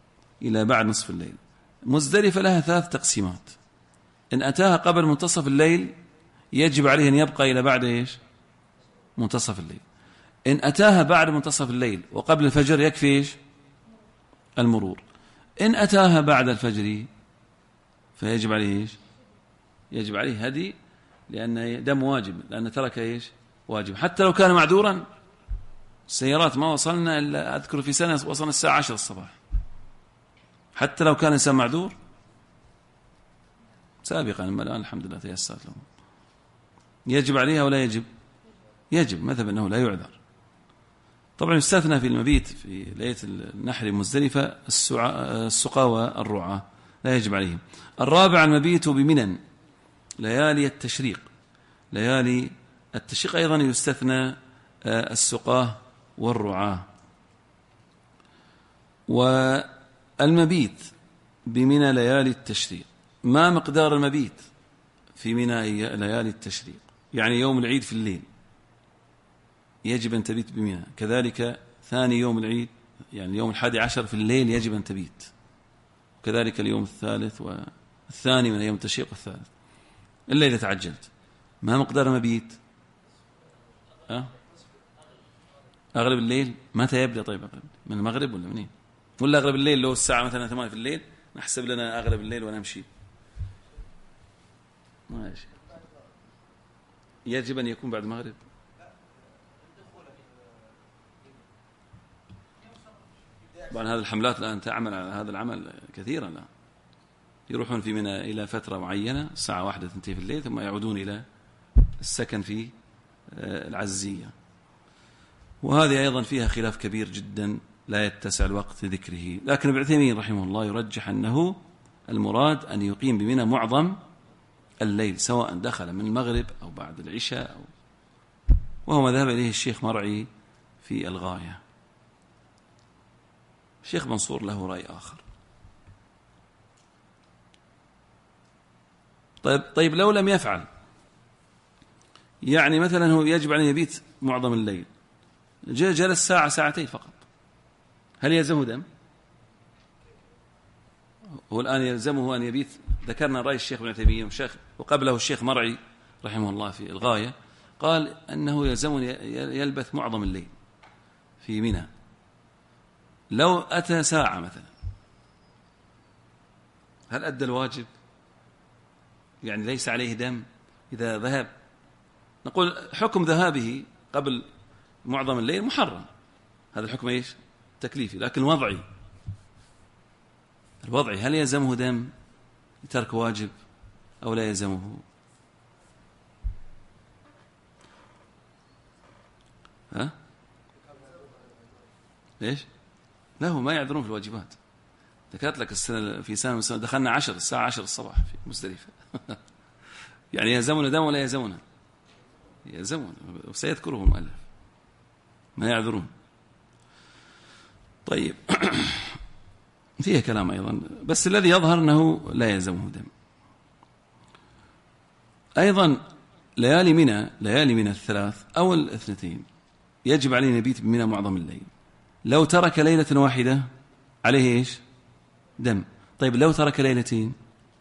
مزدلفة لها 3 تقسيمات. إن أتاها قبل منتصف الليل يجب عليه أن يبقى إلى بعد إيش؟ منتصف الليل. إن أتاها بعد منتصف الليل وقبل الفجر يكفي إيش؟ المرور. إن أتاها بعد الفجر فيجب عليه إيش؟ يجب عليه هدي، لأن دم واجب، لأن ترك إيش؟ واجب، حتى لو كان معذورا. السيارات ما وصلنا إلا أذكر في سنة وصلنا الساعة 10 الصباح، حتى لو كان إنسان معذور سابقا، أما الآن الحمد لله تيسرت له. يجب عليها ولا يجب؟ يجب، مذهب أنه لا يعذر. طبعا يستثنى في المبيت في ليلة النحر مزدلفة السقى والرعاة، لا يجب عليهم. الرابع المبيت بمنى ليالي التشريق أيضا يستثنى السقاه والرعاة. والمبيت بمنى ليالي التشريق، ما مقدار المبيت في منى ليالي التشريق؟ يعني يوم العيد في الليل يجب أن تبيت بمنى، كذلك ثاني يوم العيد يعني يوم 11 في الليل يجب أن تبيت، وكذلك اليوم الثالث والثاني من يوم التشريق والثالث، إلا إذا تعجلت. ما مقدار المبيت؟ أغلب الليل. متى يبدأ؟ طيب أغلب من المغرب ولا منين؟ ولا أغلب الليل لو الساعة مثلا 8 في الليل نحسب لنا أغلب الليل ونمشي؟ ماشي. يجب أن يكون بعد المغرب. طبعا هذه الحملات الآن تعمل على هذا العمل كثيرا، لا يروحون في منى إلى فترة معينة الساعة 1 2 في الليل، ثم يعودون إلى السكن في العزية. وهذه أيضا فيها خلاف كبير جدا لا يتسع الوقت لذكره، لكن ابن عثيمين رحمه الله يرجح أنه المراد أن يقيم بمنى معظم الليل، سواء دخل من المغرب أو بعد العشاء وهو ما ذهب إليه الشيخ مرعي في الغاية. الشيخ منصور له رأي آخر. طيب لو لم يفعل، يعني مثلا هو يجب عليه يبيت معظم الليل، جلس ساعة ساعتين فقط، هل يلزمه دم؟ هو الآن يلزمه أن يبيت. ذكرنا رأي الشيخ ابن عثيمين وقبله الشيخ مرعي رحمه الله في الغاية، قال أنه يلزمه يلبث معظم الليل في منى. لو أتى ساعة مثلا هل أدى الواجب؟ يعني ليس عليه دم إذا ذهب؟ نقول حكم ذهابه قبل معظم الليل محرم، هذا الحكم إيش؟ تكليفي. لكن الوضعي هل يلزمه دم لترك واجب أو لا يلزمه؟ ليش؟ له ما يعذرون في الواجبات. ذكرت لك السنة في سنة دخلنا الساعة 10 الصباح في مزدلفة يعني يلزمنا دم ولا يلزمنا؟ يلزمنا، وسيذكره المؤلف، ما يعذرون. طيب فيها كلام أيضا، بس الذي يظهر أنه لا يلزمه دم. أيضا ليالي منى الثلاث أو الاثنتين يجب عليه نبيت بمنى معظم الليل. لو ترك ليلة واحدة عليه إيش؟ دم. طيب لو ترك ليلتين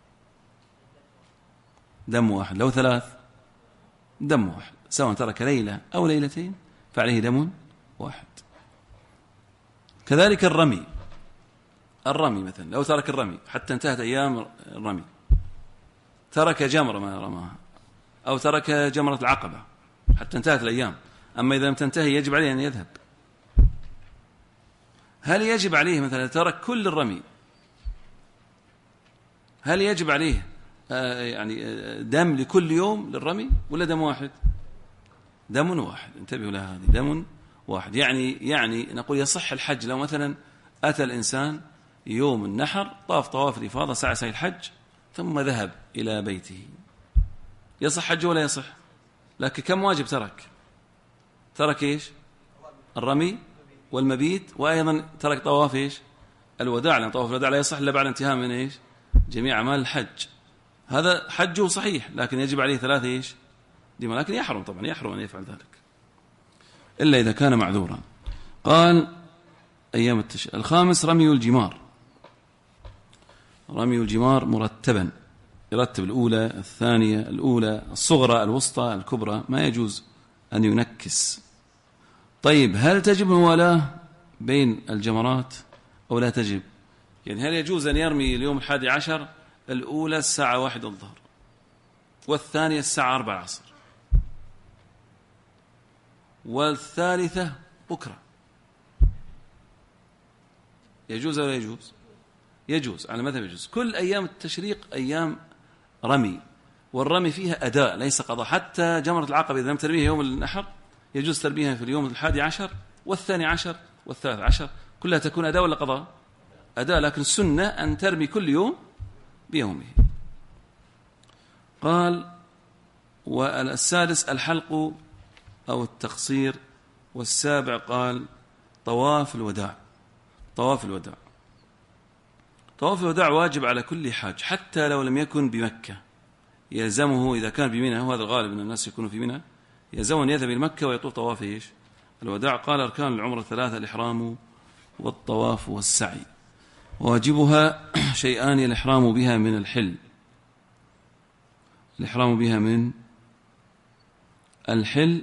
دم واحد، لو ثلاث دم واحد، سواء ترك ليلة أو ليلتين فعليه دم واحد. كذلك الرمي مثلا، لو ترك الرمي حتى انتهت أيام الرمي، ترك جمرة ما رماها، أو ترك جمرة العقبة حتى انتهت الأيام، أما إذا لم تنتهي يجب عليه أن يذهب. هل يجب عليه مثلا ترك كل الرمي، هل يجب عليه يعني دم لكل يوم للرمي ولا دم واحد؟ دم واحد، انتبهوا لها، هذه دم واحد. يعني نقول يصح الحج لو مثلا أتى الإنسان يوم النحر طاف طواف الإفاضة سعى الحج ثم ذهب إلى بيته، يصح حجه ولا يصح؟ لكن كم واجب ترك إيش؟ الرمي والمبيت، وأيضا ترك طواف إيش؟ الوداع، لأن طواف الوداع لا يصح إلا بعد انتهاء من إيش؟ جميع أعمال الحج. هذا حجه صحيح، لكن يجب عليه 3 إيش؟ دماء، لكن يحرم طبعا، يحرم أن يفعل ذلك إلا إذا كان معذورا. قال أيام الخامس رمي الجمار مرتبا، يرتب الأولى الثانية الأولى الصغرى الوسطى الكبرى، ما يجوز أن ينكس. طيب هل تجب الموالاة بين الجمرات أو لا تجب؟ يعني هل يجوز أن يرمي اليوم 11 الأولى الساعة 1 الظهر والثانية الساعة 4 العصر والثالثة بكرة؟ يجوز ولا يجوز؟ يجوز على مذهب يجوز. كل أيام التشريق أيام رمي، والرمي فيها أداء ليس قضاء. حتى جمرة العقبة إذا لم ترميها يوم النحر يجوز ترميها في اليوم 11 وال12 وال13، كلها تكون أداء ولا قضاء؟ أداء، لكن السنة أن ترمي كل يوم بيومه. قال والسادس الحلق أو التقصير، والسابع قال طواف الوداع. طواف الوداع. طواف الوداع واجب على كل حاج حتى لو لم يكن بمكة، يلزمه إذا كان بمنى، وهذا الغالب أن الناس يكونوا في منى، يلزمه أن يذهب إلى مكة ويطوف طواف إيش؟ الوداع. قال أركان العمرة 3: الإحرام والطواف والسعي. واجبها شيئان: الإحرام بها من الحل، الإحرام بها من الحل،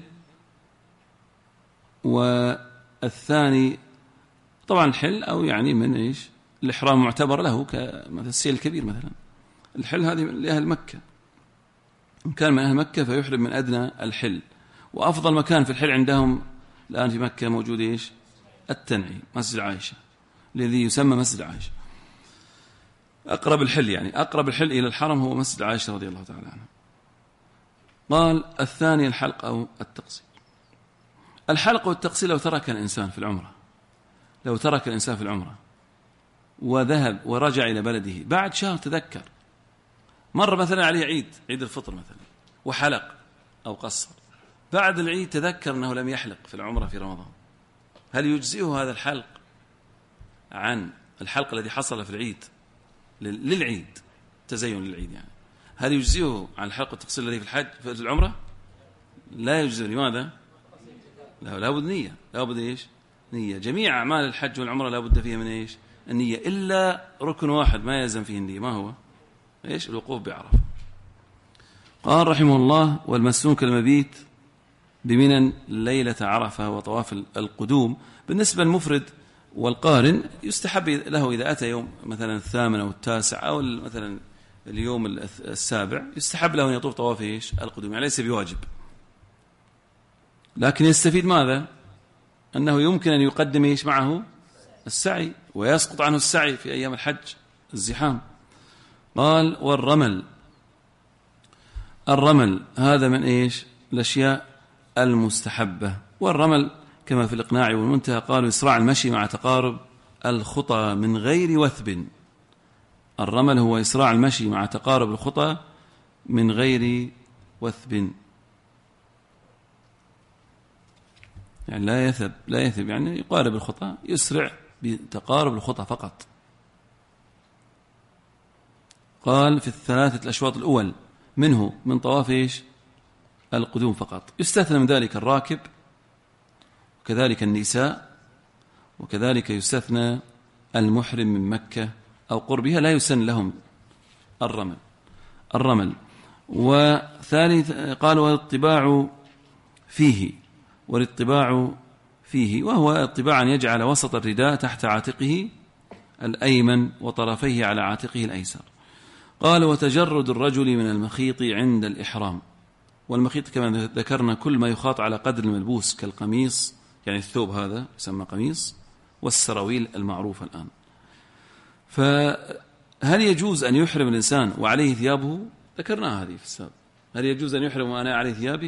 والثاني طبعا الحل أو يعني من إيش؟ الإحرام معتبر له كمثل السيل الكبير مثلا. الحل هذه لأهل مكة، إن كان من أهل مكة فيحرم من أدنى الحل. وأفضل مكان في الحل عندهم الآن في مكة موجود إيش؟ التنعيم، مسجد عائشة الذي يسمى مسجد عائشة. أقرب الحل يعني أقرب الحل إلى الحرم هو مسجد عائشة رضي الله تعالى عنها. قال الثاني الحلق أو التقصير. الحلق والتقصير لو ترك الإنسان في العمرة، لو ترك الإنسان في العمرة وذهب ورجع إلى بلده بعد شهر، تذكر مر مثلا عليه عيد الفطر مثلا وحلق أو قصر، بعد العيد تذكر أنه لم يحلق في العمرة في رمضان، هل يجزئه هذا الحلق عن الحلق الذي حصل في العيد للعيد، تزين للعيد يعني، هل يجزئه عن الحلق والتقصير الذي في الحج في العمرة؟ لا يجزئه. لماذا؟ لا بد نية، لا بد إيش؟ نية. جميع أعمال الحج والعمرة لا بد فيها من إيش؟ النية، إلا ركن واحد ما يلزم فيه النية، ما هو؟ إيش؟ الوقوف بعرفة. قال رحمه الله: والمسنون كالمبيت بمنى ليلة عرفة وطواف القدوم. بالنسبة للمفرد والقارن يستحب له إذا أتى يوم مثلا 8 أو 9 أو مثلا اليوم 7 يستحب له أن يطوف طواف إيش؟ القدوم، يعني ليس بواجب، لكن يستفيد ماذا؟ أنه يمكن أن يقدم إيش معه؟ السعي، ويسقط عنه السعي في أيام الحج الزحام. قال: والرمل. الرمل هذا من إيش؟ الأشياء المستحبة. والرمل كما في الإقناع والمنتهى قالوا: إسراع المشي مع تقارب الخطى من غير وثب. الرمل هو إسراع المشي مع تقارب الخطى من غير وثب، يعني لا يثب يعني يقارب الخطى، يسرع بتقارب الخطى فقط. قال: في 3 أشواط الأول منه من طواف إيش؟ القدوم فقط. يستثنى من ذلك الراكب، وكذلك النساء، وكذلك يستثنى المحرم من مكة أو قربها، لا يسن لهم الرمل. وثالث قال: والاطباع فيه، وهو اطباع أن يجعل وسط الرداء تحت عاتقه الأيمن وطرفيه على عاتقه الأيسر. قال: وتجرد الرجل من المخيط عند الإحرام. والمخيط كما ذكرنا كل ما يخاط على قدر الملبوس كالقميص، يعني الثوب هذا يسمى قميص، والسراويل المعروفة الآن. فهل يجوز أن يحرم الإنسان وعليه ثيابه؟ ذكرناها هذه في السابق. هل يجوز أن يحرم وأنا عليه ثيابي؟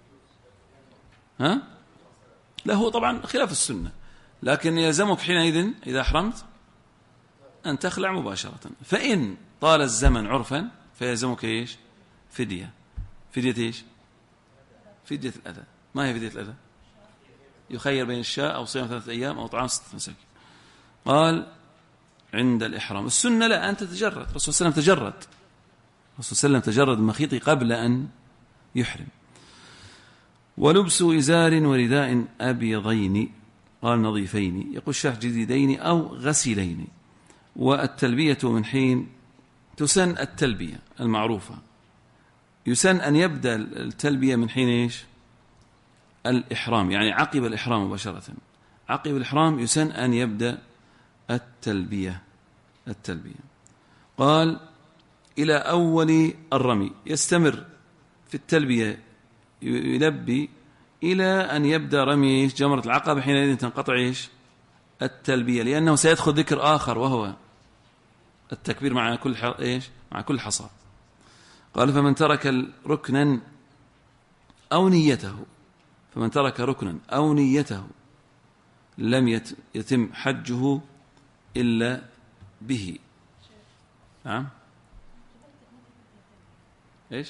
لا، هو طبعا خلاف السنة، لكن يلزمك حينئذ إذا أحرمت أن تخلع مباشرة. فإن طال الزمن عرفا فيلزمك إيش؟ فدية إيش؟ فدية الأذى. ما هي فدية الأذى؟ يخير بين الشاء أو صيام 3 أيام أو طعام 6 مساكين. قال: عند الإحرام. السنة لا، أن تتجرد. الرسول صلى الله عليه وسلم تجرد المخيط قبل أن يحرم. ولبس إزار ورداء أبيضين، قال نظيفين، يقول الشيخ جديدين أو غسيلين. والتلبية من حين تسن التلبية المعروفة، يسن أن يبدأ التلبية من حين إيش؟ الإحرام، يعني عقب الإحرام مباشرة. عقب الإحرام يسن أن يبدأ التلبية. قال: إلى أول الرمي، يستمر في التلبية يلبي إلى أن يبدأ رمي جمرة العقبة، حينئذ تنقطع إيش؟ التلبية، لأنه سيدخل ذكر آخر وهو التكبير مع كل مع كل حصى. قال: فمن ترك ركنا أو نيته لم يتم حجه إلا به. نعم. إيش؟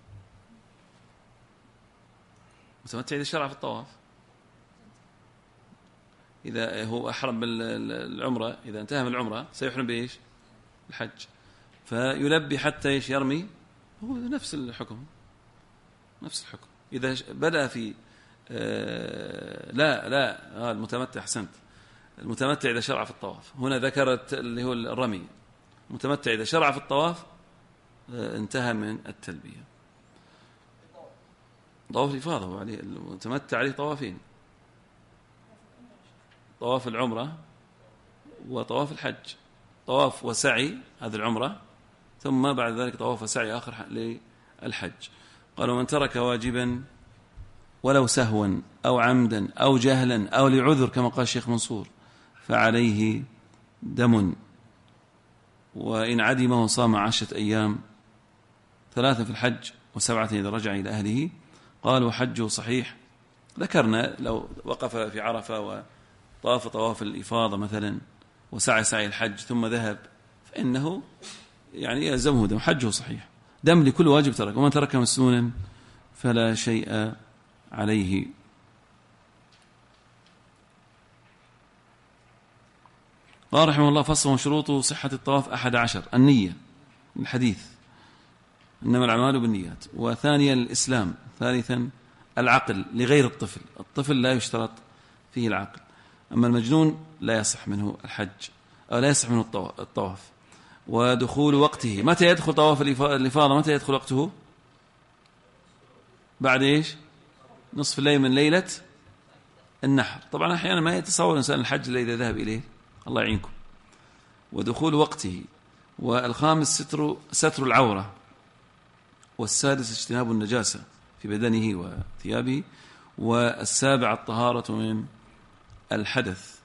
متمتع إذا شرع في الطواف إذا هو أحرم بالعمرة، إذا انتهى من العمرة سيحرم بإيش؟ الحج، فيلبي حتى إيش؟ يرمي، هو نفس الحكم، نفس الحكم. إذا بدأ في لا المتمتع، أحسنت، المتمتع إذا شرع في الطواف، هنا ذكرت اللي هو الرمي. المتمتع إذا شرع في الطواف انتهى من التلبية. طواف الإفاضة هو عليه، المتمتع عليه طوافين، طواف العمرة وطواف الحج، طواف وسعي هذه العمرة، ثم بعد ذلك طواف وسعي آخر للحج. قالوا من ترك واجبا ولو سهوا أو عمدا أو جهلا أو لعذر كما قال الشيخ منصور فعليه دم، وإن عدمه صام 10 أيام، 3 في الحج و7 إذا رجع إلى أهله. قالوا حجه صحيح. ذكرنا لو وقف في عرفة وطاف طواف الإفاضة مثلا وسعى سعي الحج ثم ذهب فإنه يعني يلزمه دم، حجه صحيح، دم لكل واجب ترك، ومن ترك مسنونا فلا شيء عليه. قال رحمه الله فصل وشروط صحة الطواف 11. النية، الحديث إنما الأعمال بالنيات. وثانيا الإسلام. ثالثا العقل لغير الطفل، الطفل لا يشترط فيه العقل، أما المجنون لا يصح منه الحج أو لا يصح منه الطواف. ودخول وقته، متى يدخل طواف الإفاضة؟ متى يدخل وقته؟ بعد إيش؟ نصف الليل من ليلة النحر. طبعا أحيانا ما يتصور الإنسان الحج إلا إذا ذهب إليه، الله يعينكم. ودخول وقته. والخامس ستر العورة. والسادس اجتناب النجاسة في بدنه وثيابه. والسابع الطهارة من الحدث.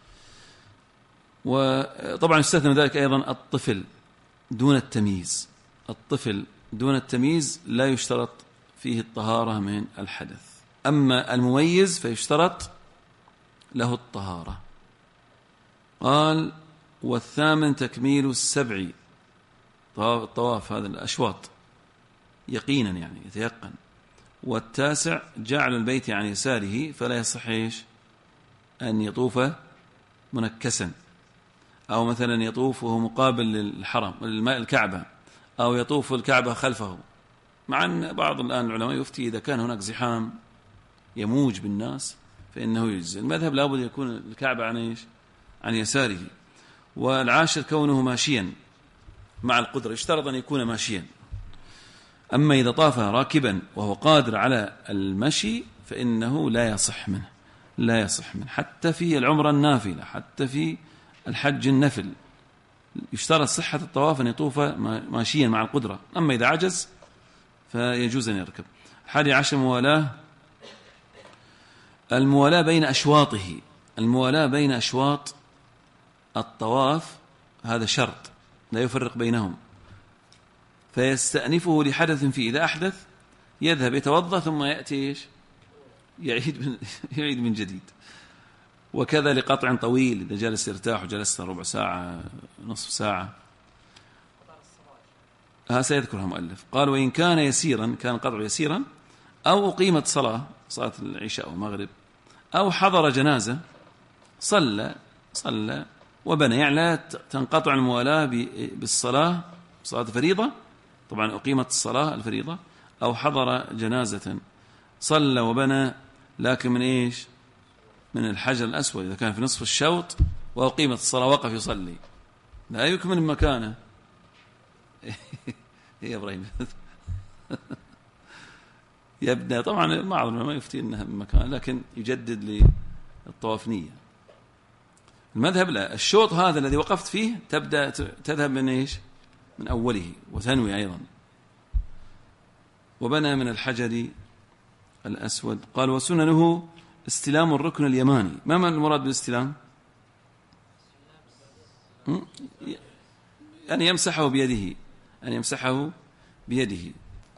وطبعا يستثنى من ذلك أيضا الطفل دون التمييز، الطفل دون التمييز لا يشترط فيه الطهارة من الحدث، أما المميز فيشترط له الطهارة. قال والثامن تكميل 7 الطواف، هذا الأشواط يقينا يعني يتيقن. والتاسع جعل البيت عن يساره، فلا يصح أن يطوف منكسا، أو مثلا يطوف وهو مقابل للحرم الكعبة، أو يطوف الكعبة خلفه، مع أن بعض الآن العلماء يفتي إذا كان هناك زحام يموج بالناس فإنه يجزي. المذهب لابد يكون الكعبة عن يساره. والعاشر كونه ماشيا مع القدرة، يشترط أن يكون ماشيا. أما إذا طاف راكبا وهو قادر على المشي فإنه لا يصح منه، لا يصح منه، حتى في العمرة النافلة، حتى في الحج النفل يشترط صحة الطواف أن يطوف ماشيا مع القدرة. أما إذا عجز فيجوز أن يركب. 11 الموالاة بين أشواطه، الموالاة بين أشواط الطواف هذا شرط لا يفرق بينهم، فيستأنفه لحدث فيه، إذا أحدث يذهب يتوضأ ثم يأتي يعيد من جديد. وكذا لقطع طويل، إذا جلس يرتاح وجلس ربع ساعة نصف ساعة، ها سيذكرها مؤلف. قال وإن كان يسيرا، كان قطع يسيرا، أو أقيمت صلاة العشاء والمغرب، أو حضر جنازة صلى وبنى، يعني لا تنقطع الموالاة بالصلاة، صلاة فريضة طبعا أقيمت الصلاة الفريضة، أو حضر جنازة صلى وبنى، لكن من من الحجر الأسود، إذا كان في نصف الشوط وأقيمت الصلاة وقف يصلي لا يكمل مكانه. يا إبراهيم يبدأ طبعا بعض ما يفتي أنها بمكان، لكن يجدد للطواف نية. المذهب لا، الشوط هذا الذي وقفت فيه تذهب من من أوله وتنوي أيضا. وبنى من الحجر الأسود. قال وسننه استلام الركن اليماني. ما المراد بالاستلام؟ أن يمسحه بيده،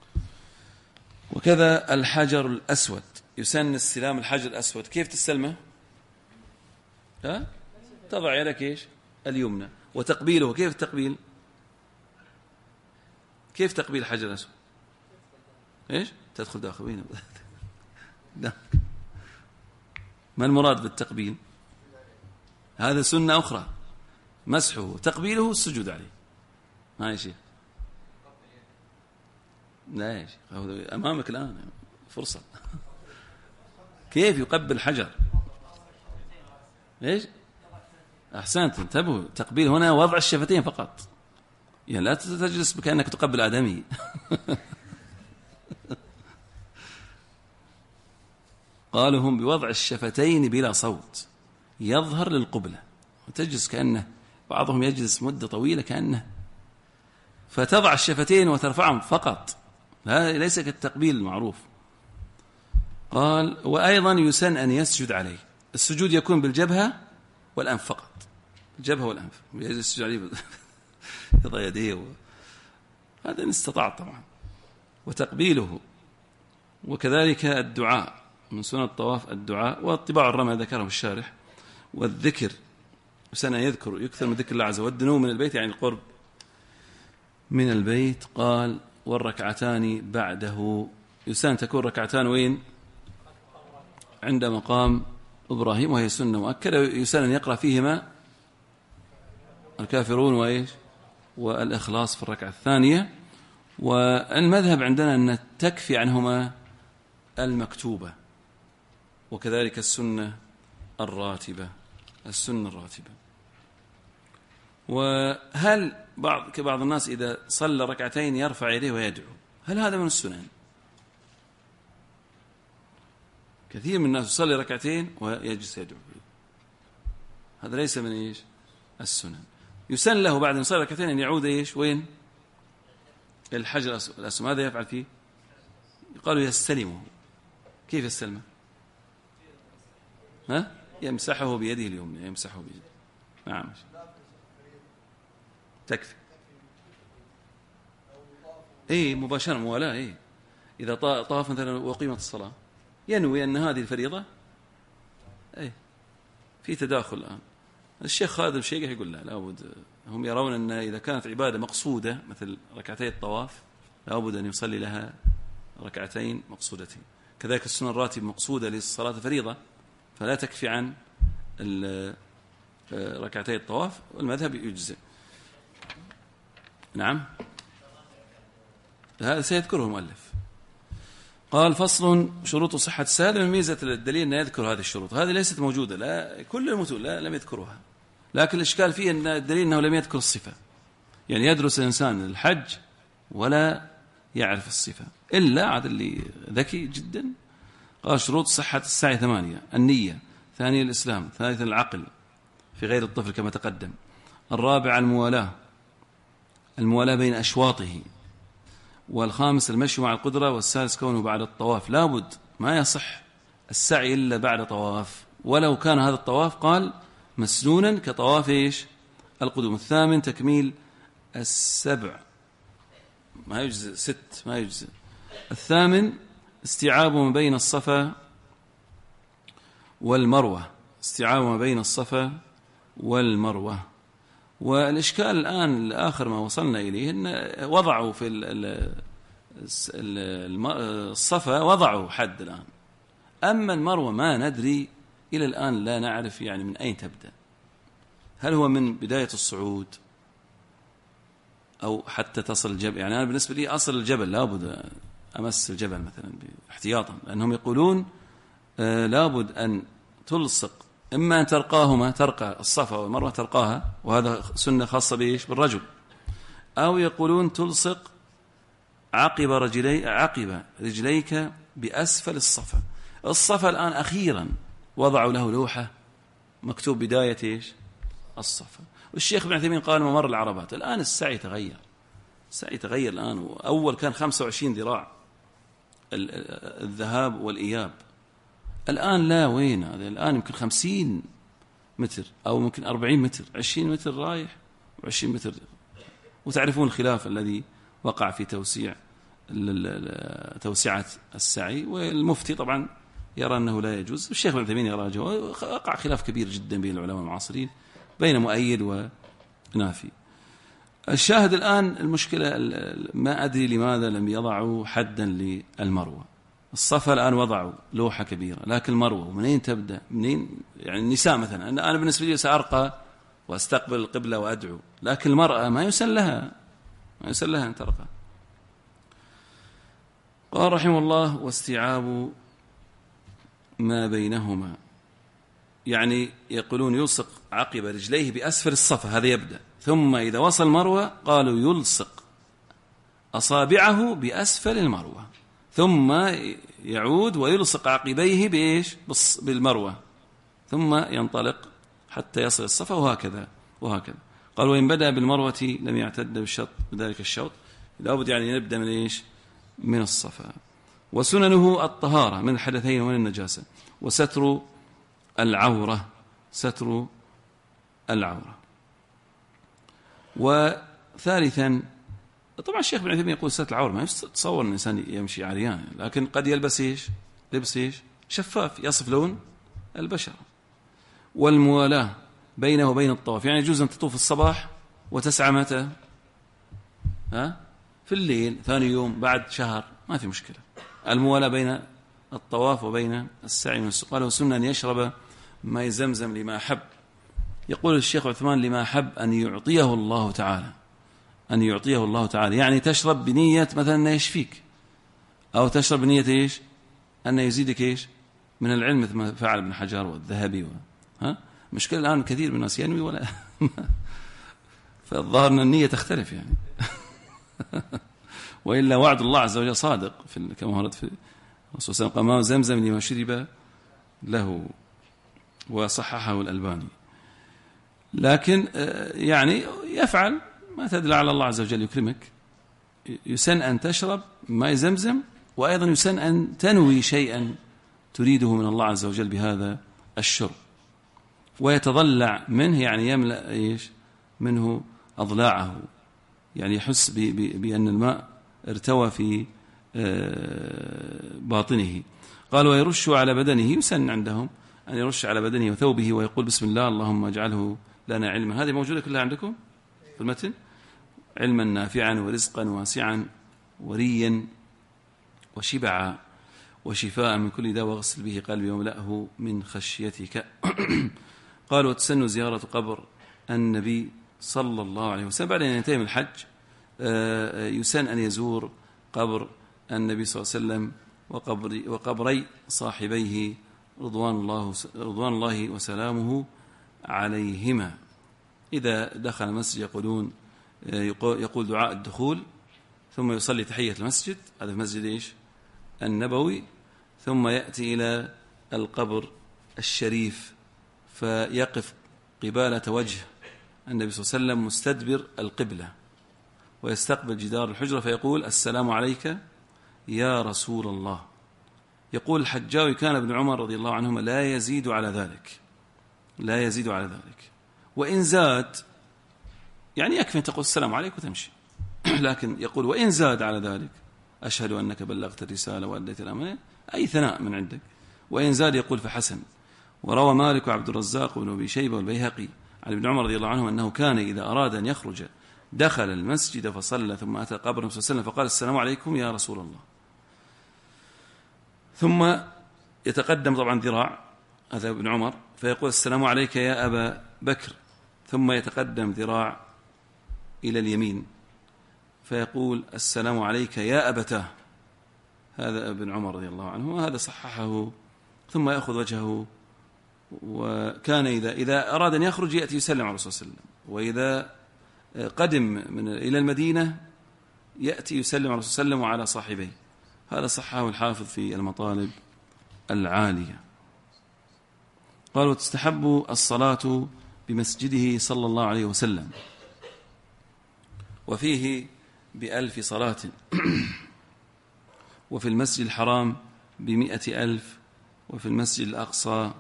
وكذا الحجر الأسود يسن استلام الحجر الأسود. كيف تستلمه؟ تضع يدك اليمنى، وتقبيله كيف التقبيل؟ كيف تقبيل الحجر الأسود؟ تدخل داخل بينه. ما المراد بالتقبيل؟ هذا سنة أخرى، مسحه تقبيله والسجود عليه. ما يا شيخ؟ لا يا شيخ، أمامك الآن فرصة. كيف يقبل حجر؟ إيش؟ أحسنت، انتبهوا، تقبيل هنا وضع الشفتين فقط، يعني لا تجلس بكأنك تقبل آدمي. قالوا هم بوضع الشفتين بلا صوت يظهر للقبلة، وتجلس كأنه، بعضهم يجلس مدة طويلة كأنه، فتضع الشفتين وترفعهم فقط، هذا ليس كالتقبيل المعروف. قال وأيضا يسن أن يسجد عليه، السجود يكون بالجبهة والأنف فقط، الجبهة والأنف، يسجد عليه يضع يديه هذا إن استطاع طبعا. وتقبيله، وكذلك الدعاء من سنة الطواف، الدعاء واتباع الرمى ذكره الشارح، والذكر يسن أن يكثر من ذكر الله عز وجل، والدنو من البيت يعني القرب من البيت. قال والركعتان بعده يسن تكون ركعتان وين؟ عند مقام إبراهيم، وهي سنة مؤكدة، يسن أن يقرأ فيهما الكافرون وإيش والإخلاص في الركعة الثانية. والمذهب عندنا أن تكفي عنهما المكتوبة، وكذلك السنة الراتبة، السنة الراتبة. وهل كبعض الناس إذا صلى ركعتين يرفع يديه ويدعو، هل هذا من السنن؟ كثير من الناس يصلي ركعتين ويجلس يدعو، هذا ليس من إيش السنن. يسن له بعد أن يصلي ركعتين أن يعود إيش وين الحجر الأسود، ماذا يفعل فيه؟ قالوا يستلمه. كيف يستلمه؟ يمسحه بيده اليمنى، يمسحه بيده. نعم تكفي. مباشرة موالاة. إذا طاف مثلا وقيمة الصلاة ينوي أن هذه الفريضة، في تداخل الآن. الشيخ خالد الشيخ يقول لا بد، هم يرون أن إذا كانت عبادة مقصودة مثل ركعتي الطواف لا بد أن يصلي لها ركعتين مقصودتين. كذلك السنة الراتب مقصودة للصلاة الفريضة، فلا تكفي عن ركعتي الطواف، والمذهب يجزئ. نعم هذا سيذكره المؤلف. قال فصل شروط صحة السهل. من ميزة الدليل أن يذكر هذه الشروط، هذه ليست موجودة، لا كل المتون لم يذكروها، لكن الإشكال فيه أن الدليل أنه لم يذكر الصفة. يعني يدرس الإنسان الحج ولا يعرف الصفة إلا عاد اللي ذكي جدا. قال شروط صحة السعي 8: النية، ثانيا الإسلام، ثالثا العقل في غير الطفل كما تقدم، الرابع الموالاة بين أشواطه، والخامس المشي مع القدرة، والسادس كونه بعد الطواف. لابد ما يصح السعي إلا بعد طواف، ولو كان هذا الطواف قال مسنونا كطواف القدوم. الثامن تكميل 7، ما يجزئ 6، ما يجزئ. الثامن استيعاب ما بين الصفا والمروة، استيعاب ما بين الصفا والمروة. والإشكال الآن الآخر ما وصلنا إليه أن وضعوا في الصفا وضعوا حد الآن، أما المروة ما ندري إلى الآن، لا نعرف يعني من أين تبدأ، هل هو من بداية الصعود أو حتى تصل الجبل. يعني أنا بالنسبة لي أصل الجبل لابد أمس الجبل مثلا احتياطا، لأنهم يقولون لابد أن تلصق، إما أن ترقاهما، ترقى الصفا والمروة ترقاها، وهذا سنة خاصة بالرجل، أو يقولون تلصق عقب رجليك بأسفل الصفا. الصفا الآن أخيرا وضعوا له لوحة مكتوب بداية الصفا. والشيخ ابن عثيمين قال ممر العربات. الآن السعي تغير الآن، أول كان 25 ذراع الذهاب والإياب، الآن لا، وين هذا؟ الآن يمكن 50 متر أو ممكن 40 متر، 20 متر رايح و20 متر. وتعرفون الخلاف الذي وقع في توسعة السعي، والمفتي طبعا يرى أنه لا يجوز، الشيخ ابن عثيمين يرى جواز. وقع خلاف كبير جدا بين العلماء المعاصرين بين مؤيد ونافي. الشاهد الآن المشكلة ما أدري لماذا لم يضعوا حدا للمروة، الصفا الآن وضعوا لوحة كبيرة، لكن المروة ومنين تبدأ؟ منين؟ يعني النساء مثلا أنا بالنسبة لي سأرقى وأستقبل القبلة وأدعو، لكن المرأة ما يسن لها أن ترقى. قال رحمه الله: واستيعاب ما بينهما، يعني يقولون يلصق عقب رجليه بأسفل الصفا، هذا يبدأ، ثم إذا وصل المروة قالوا يلصق أصابعه بأسفل المروة، ثم يعود ويلصق عقبيه بإيش؟ بالمروة، ثم ينطلق حتى يصل الصفا، وهكذا. قال: وإن بدأ بالمروة لم يعتد بالشوط بذلك الشوط، لابد يعني نبدأ من إيش؟ من الصفا. وسننه الطهارة من الحدثين ومن النجاسة، وستر العورة، وثالثا طبعا الشيخ ابن عثيمين يقول ستر العورة، ما يتصور الإنسان يمشي عريان، لكن قد يلبس إيش؟ لبس إيش؟ شفاف يصف لون البشرة. والموالاة بينه وبين الطواف، يعني يجوز أن تطوف الصباح وتسعى متى؟ في الليل، ثاني يوم، بعد شهر، ما في مشكلة. الموالاة بين الطواف وبين السعي من السوق. قال: وسنة أن يشرب ماء زمزم لما أحب. يقول الشيخ عثمان: لما أحب أن يعطيه الله تعالى، يعني تشرب بنية مثلا أنه يشفيك، أو تشرب بنية إيش؟ أنه يزيدك إيش؟ من العلم، مثل ما فعل ابن حجر والذهبي مشكلة الآن كثير من الناس ينوي ولا فالظاهر أن النية تختلف يعني وإلا وعد الله عز وجل صادق، كما ورد في الرسول صلى الله عليه وسلم: ماء زمزم لما شرب له، وصححه الألباني. لكن يعني يفعل ما تدل على الله عز وجل يكرمك. يسن أن تشرب ماء زمزم، وأيضا يسن أن تنوي شيئا تريده من الله عز وجل بهذا الشرب، ويتضلع منه، يعني يملأ إيش منه أضلاعه، يعني يحس بأن الماء ارتوى في باطنه. قال: ويرش على بدنه، يسن عندهم أن يرش على بدنه وثوبه ويقول: بسم الله اللهم اجعله لنا علما. هذه موجودة كلها عندكم في المتن: علما نافعا ورزقا واسعا وريا وشبعا وشفاء من كل داء، وغسل به قلبي وملأه من خشيتك. قال: وتسن زيارة قبر النبي صلى الله عليه وسلم بعد أن ينتهي من الحج. يسن أن يزور قبر النبي صلى الله عليه وسلم وقبري صاحبيه رضوان الله وسلامه عليهما. إذا دخل المسجد يقول دعاء الدخول، ثم يصلي تحية المسجد، هذا في مسجد إيش؟ النبوي، ثم يأتي إلى القبر الشريف فيقف قبالة وجه النبي صلى الله عليه وسلم مستدبر القبلة، ويستقبل جدار الحجرة فيقول: السلام عليك يا رسول الله. يقول الحجاوي: كان ابن عمر رضي الله عنهما لا يزيد على ذلك، وإن زاد يعني يكفي أن تقول السلام عليك وتمشي لكن يقول: وإن زاد على ذلك: أشهد أنك بلغت الرسالة وأديت الأمانة، أي ثناء من عندك. وإن زاد يقول: فحسن. وروى مالك وعبد الرزاق وابن أبي شيبة والبيهقي عن ابن عمر رضي الله عنه أنه كان إذا أراد أن يخرج دخل المسجد فصلى، ثم أتى قبر النبي صلى الله عليه وسلم فقال: السلام عليكم يا رسول الله. ثم يتقدم طبعا ذراع، هذا ابن عمر، فيقول: السلام عليك يا أبا بكر. ثم يتقدم ذراع إلى اليمين فيقول: السلام عليك يا أبتاه. هذا ابن عمر رضي الله عنه، وهذا صححه. ثم يأخذ وجهه، وكان إذا أراد أن يخرج يأتي يسلم على الرسول صلى الله عليه وسلم، وإذا قدم إلى المدينة يأتي يسلم على الرسول صلى الله عليه وسلم وعلى صاحبيه. هذا صححه الحافظ في المطالب العالية. قال: وتستحب الصلاة بمسجده صلى الله عليه وسلم، وفيه ب1000 صلاة وفي المسجد الحرام ب100,000، وفي المسجد الأقصى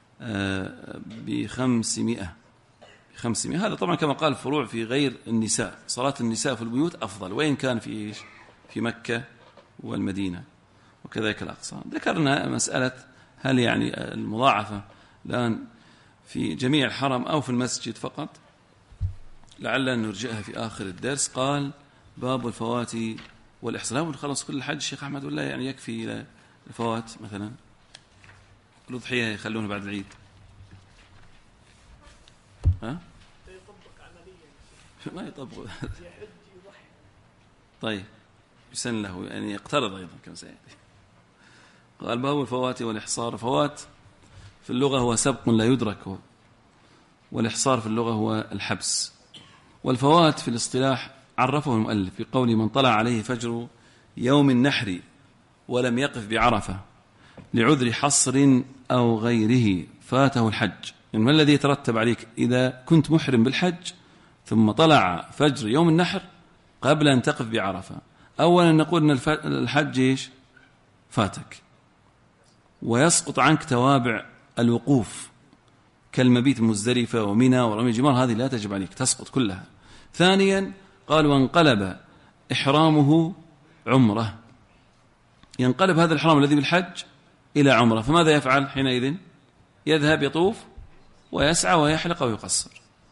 ب500. هذا طبعا كما قال فروع في غير النساء، صلاة النساء في البيوت أفضل، وإن كان في مكة والمدينة وكذلك الأقصى. ذكرنا مسألة هل يعني المضاعفة الآن في جميع الحرم أو في المسجد فقط، لعل نرجئها في آخر الدرس. قال: باب الفوات والإحصان. لا خلص كل الحج الشيخ أحمد، ولا يعني يكفي الفوات مثلا، الأضحية يخلونها بعد العيد، ها؟ يطبق عمليا ما يطبق. يحج يضحي. طيب يسن له يعني يقترض أيضا كما سيأتي. قال باب الفوات والإحصار. فوات في اللغة هو سبق لا يدرك، والإحصار في اللغة هو الحبس. والفوات في الاصطلاح عرفه المؤلف بقول من طلع عليه فجر يوم النحر ولم يقف بعرفة لعذر حصر أو غيره فاته الحج. يعني ما الذي يترتب عليك إذا كنت محرم بالحج ثم طلع فجر يوم النحر قبل أن تقف بعرفة؟ أولا نقول أن الحج إيش؟ فاتك، ويسقط عنك توابع الوقوف كالمبيت مزدلفة ومنى ورمي الجمار، هذه لا تجب عليك، تسقط كلها. ثانيا قال وانقلب إحرامه عمره، ينقلب هذا الإحرام الذي بالحج إلى عمره، فماذا يفعل حينئذ؟ يذهب يطوف ويسعى ويحلق ويقصر.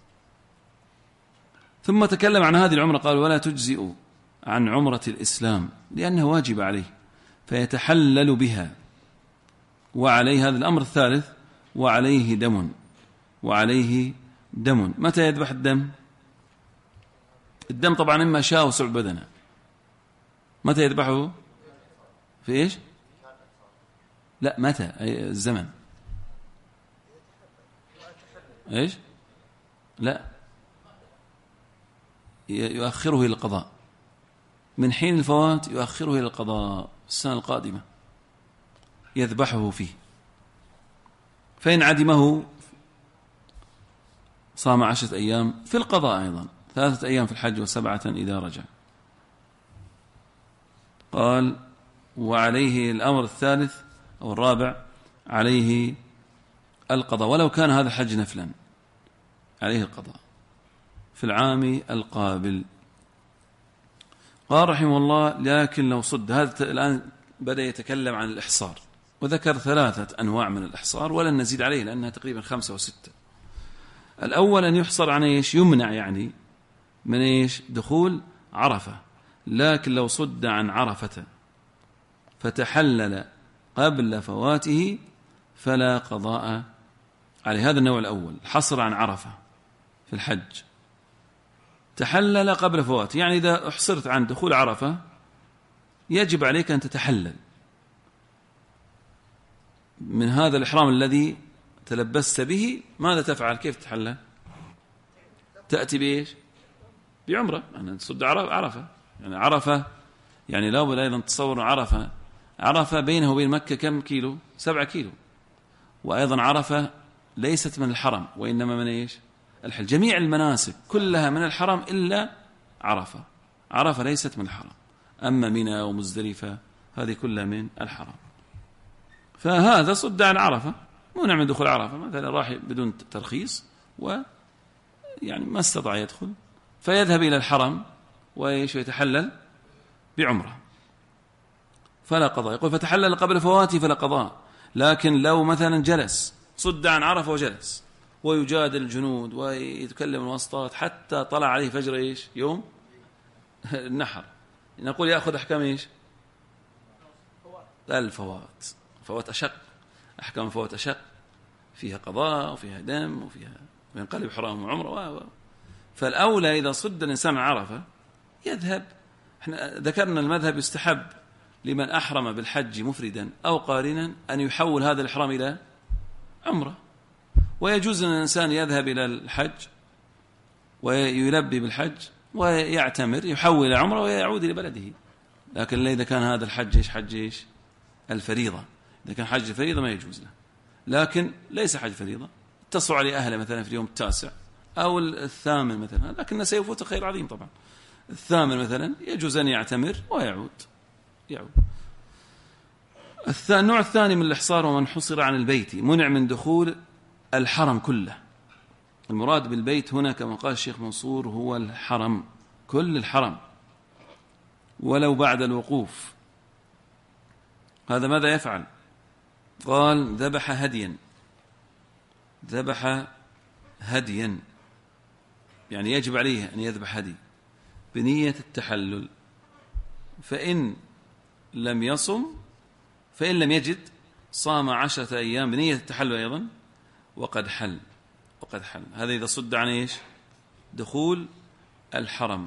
ثم تكلم عن هذه العمرة قال ولا تجزئ عن عمرة الإسلام لأنها واجب عليه فيتحلل بها، وعليه هذا الأمر الثالث وعليه دم. وعليه دم. متى يذبح الدم؟ الدم طبعا إما شاء وسع بدنه. متى يذبحه؟ في إيش؟ لا متى الزمن؟ إيش؟ لا يؤخره إلى القضاء، من حين الفوات يؤخره إلى القضاء السنة القادمة يذبحه فيه، فإن عدمه صام 10 أيام في القضاء أيضا، 3 أيام في الحج و7 إذا رجع. قال وعليه الأمر الثالث أو الرابع عليه القضاء ولو كان هذا الحج نفلا، عليه القضاء في العام القابل. قال رحمه الله لكن لو صد. هذا الآن بدأ يتكلم عن الإحصار وذكر 3 أنواع من الإحصار ولن نزيد عليه لأنها تقريبا 5 أو 6. الأول أن يحصر عن إيش؟ يمنع يعني من إيش؟ دخول عرفة، لكن لو صد عن عرفة فتحلل قبل فواته فلا قضاء عليه. هذا النوع الأول، الحصر عن عرفة في الحج، تحلل قبل فواته، يعني إذا أحصرت عن دخول عرفة يجب عليك أن تتحلل من هذا الإحرام الذي تلبست به. ماذا تفعل؟ كيف تتحلل؟ تأتي بإيش؟ بعمرة، يعني تصد عرفة. يعني عرفة يعني لا بد أيضا تصور عرفة بينه وبين مكة كم كيلو؟ 7 كيلو. وأيضا عرفة ليست من الحرم وإنما من إيش؟ الحل. جميع المناسك كلها من الحرم إلا عرفة. عرفة ليست من الحرم، أما منى ومزدلفة هذه كلها من الحرم. فهذا صد عن عرفة، منع من دخول عرفة، مثلا راح بدون ترخيص ويعني ما استطاع يدخل، فيذهب إلى الحرم ويتحلل بعمرة فلا قضاء. يقول فتحلل قبل فواته فلا قضاء. لكن لو مثلا جلس صد عن عرفة وجلس ويجادل الجنود ويتكلم الواسطات حتى طلع عليه فجر إيش؟ يوم النحر، نقول يأخذ أحكام إيش؟ الفوات. فوات أشق، أحكام الفوات أشق، فيها قضاء وفيها دم وفيها ينقلب حرام وعمره. فالأولى إذا صد الإنسان عن عرفة يذهب. احنا ذكرنا المذهب يستحب لمن أحرم بالحج مفردا أو قارنا أن يحول هذا الإحرام إلى عمرة، ويجوز أن الإنسان يذهب إلى الحج ويلبي بالحج ويعتمر يحول إلى عمرة ويعود إلى بلده. لكن إذا كان هذا الحج حج الفريضة، إذا كان حج الفريضة ما يجوز له. لكن ليس حج فريضة، اتصلوا عليه أهله مثلا في اليوم 9 أو 8 مثلا، لكن سيفوت خير عظيم طبعا. 8 مثلا يجوز أن يعتمر ويعود. النوع الثاني من الإحصار ومن حصر عن البيت، منع من دخول الحرم كله. المراد بالبيت هنا كما قال الشيخ منصور هو الحرم، كل الحرم ولو بعد الوقوف. هذا ماذا يفعل؟ قال ذبح هديا، يعني يجب عليه أن يذبح هدي بنية التحلل، فإن لم يصم فإن لم يجد صام 10 أيام بنية التحلل أيضا وقد حل. هذا إذا صد عن إيش؟ دخول الحرم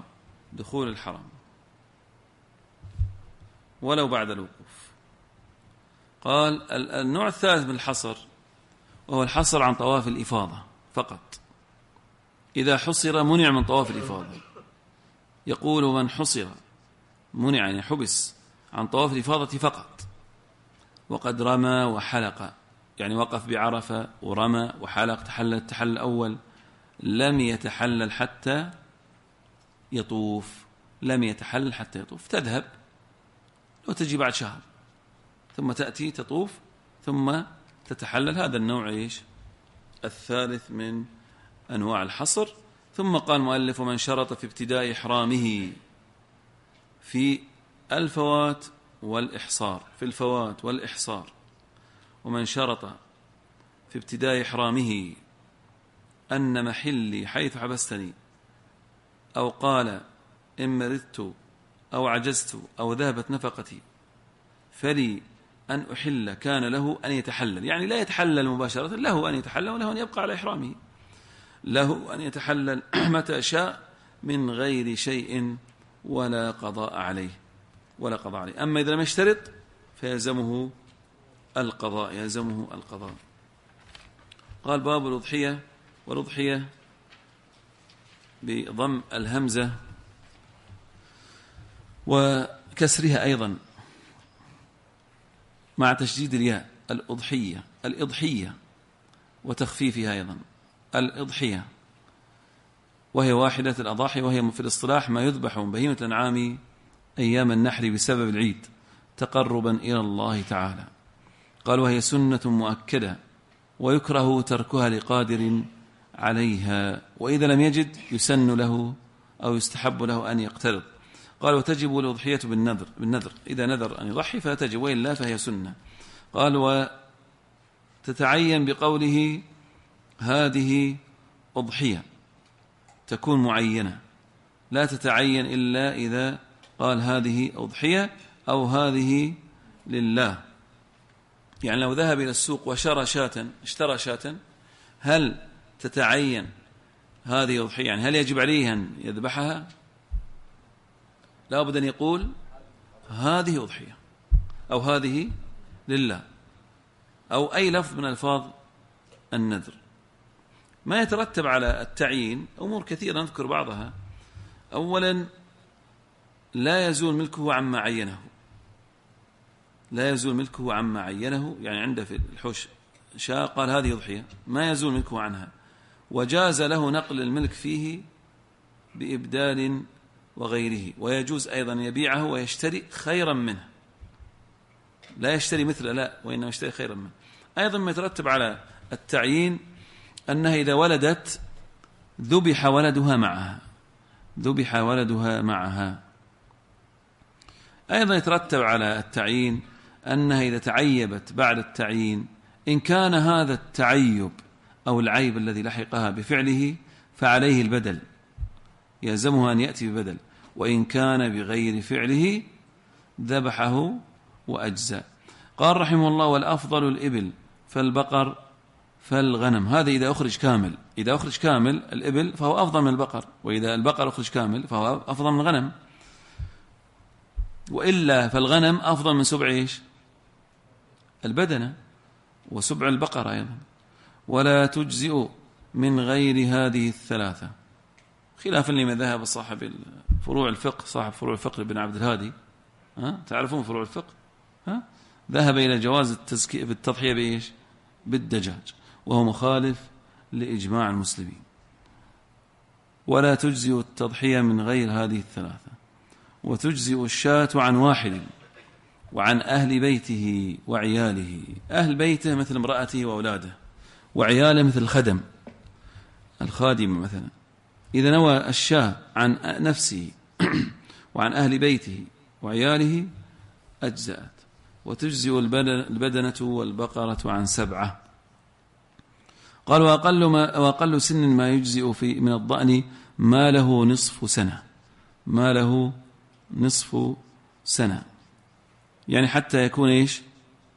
ولو بعد الوقوف. قال النوع الثالث من الحصر وهو الحصر عن طواف الإفاضة فقط. إذا حصر منع من طواف الإفاضة. يقول من حصر منع يعني حبس عن طواف الإفاضة فقط، وقد رمى وحلق، يعني وقف بعرفة ورمى وحلق، تحلل التحلل الأول، لم يتحلل حتى يطوف. تذهب وتجي بعد شهر ثم تأتي تطوف ثم تتحلل. هذا النوع إيش؟ الثالث من أنواع الحصر. ثم قال المؤلف: ومن شرط في ابتداء إحرامه في الفوات والإحصار، ومن شرط في ابتداء إحرامه أن محلي حيث حبستني، أو قال إن مرضت أو عجزت أو ذهبت نفقتي فلي أن أحل، كان له أن يتحلل. يعني لا يتحلل مباشرة، له أن يتحلل وله أن يبقى على إحرامه، له أن يتحلل متى شاء من غير شيء ولا قضاء عليه. أما إذا لم يشترط فيلزمه القضاء. قال: باب الأضحية. والأضحية بضم الهمزة وكسرها أيضا مع تشديد الياء، الإضحية وتخفيفها أيضا الإضحية، وهي واحدة الأضاحي، وهي في الاصطلاح ما يذبح من بهيمة الأنعام أيام النحر بسبب العيد تقربا إلى الله تعالى. قال: وهي سنة مؤكدة ويكره تركها لقادر عليها، وإذا لم يجد يسن له أو يستحب له أن يقترض. قال: وتجب الأضحية بالنذر، إذا نذر أن يضحي فتجب، وإلا فهي سنة. قال: وتتعين بقوله هذه أضحية، تكون معينة، لا تتعين إلا إذا قال هذه أضحية أو هذه لله. يعني لو ذهب إلى السوق اشترى شاة، هل تتعين هذه أضحية؟ يعني هل يجب عليه أن يذبحها؟ لا بد أن يقول هذه أضحية أو هذه لله، أو أي لفظ من ألفاظ النذر. ما يترتب على التعيين أمور كثيرة نذكر بعضها. أولا، لا يزول ملكه عما عينه، يعني عنده في الحوش شاء قال هذه أضحية، ما يزول ملكه عنها، وجاز له نقل الملك فيه بإبدال وغيره، ويجوز أيضا يبيعه ويشتري خيرا منه، لا يشتري مثله، لا، وإنما يشتري خيرا منه. أيضا ما يترتب على التعيين أنها إذا ولدت ذبح ولدها معها. أيضا يترتب على التعيين أنها إذا تعيبت بعد التعيين، إن كان هذا التعيب أو العيب الذي لحقها بفعله فعليه البدل، يلزمه أن يأتي ببدل، وإن كان بغير فعله ذبحه وأجزاء. قال رحمه الله: والأفضل الإبل فالبقر فالغنم. هذا إذا أخرج كامل الإبل فهو أفضل من البقر، وإذا البقر أخرج كامل فهو أفضل من الغنم، وإلا فالغنم أفضل من سبع البدنة وسبع البقر أيضا. ولا تجزئ من غير هذه الثلاثة، خلافا لما ذهب صاحب فروع الفقه ابن عبد الهادي، تعرفون فروع الفقه، ذهب إلى جواز التضحية بالدجاج، وهو مخالف لإجماع المسلمين. ولا تجزئ التضحية من غير هذه الثلاثة، وتجزئ الشاة عن واحد وعن أهل بيته وعياله. أهل بيته مثل امرأته وأولاده، وعياله مثل الخادم مثلا. إذا نوى الشاة عن نفسه وعن أهل بيته وعياله أجزأت. وتجزئ البدنة والبقرة عن 7. قال: وأقل سن ما يجزئ من الضأن ما له نصف سنة، يعني حتى يكون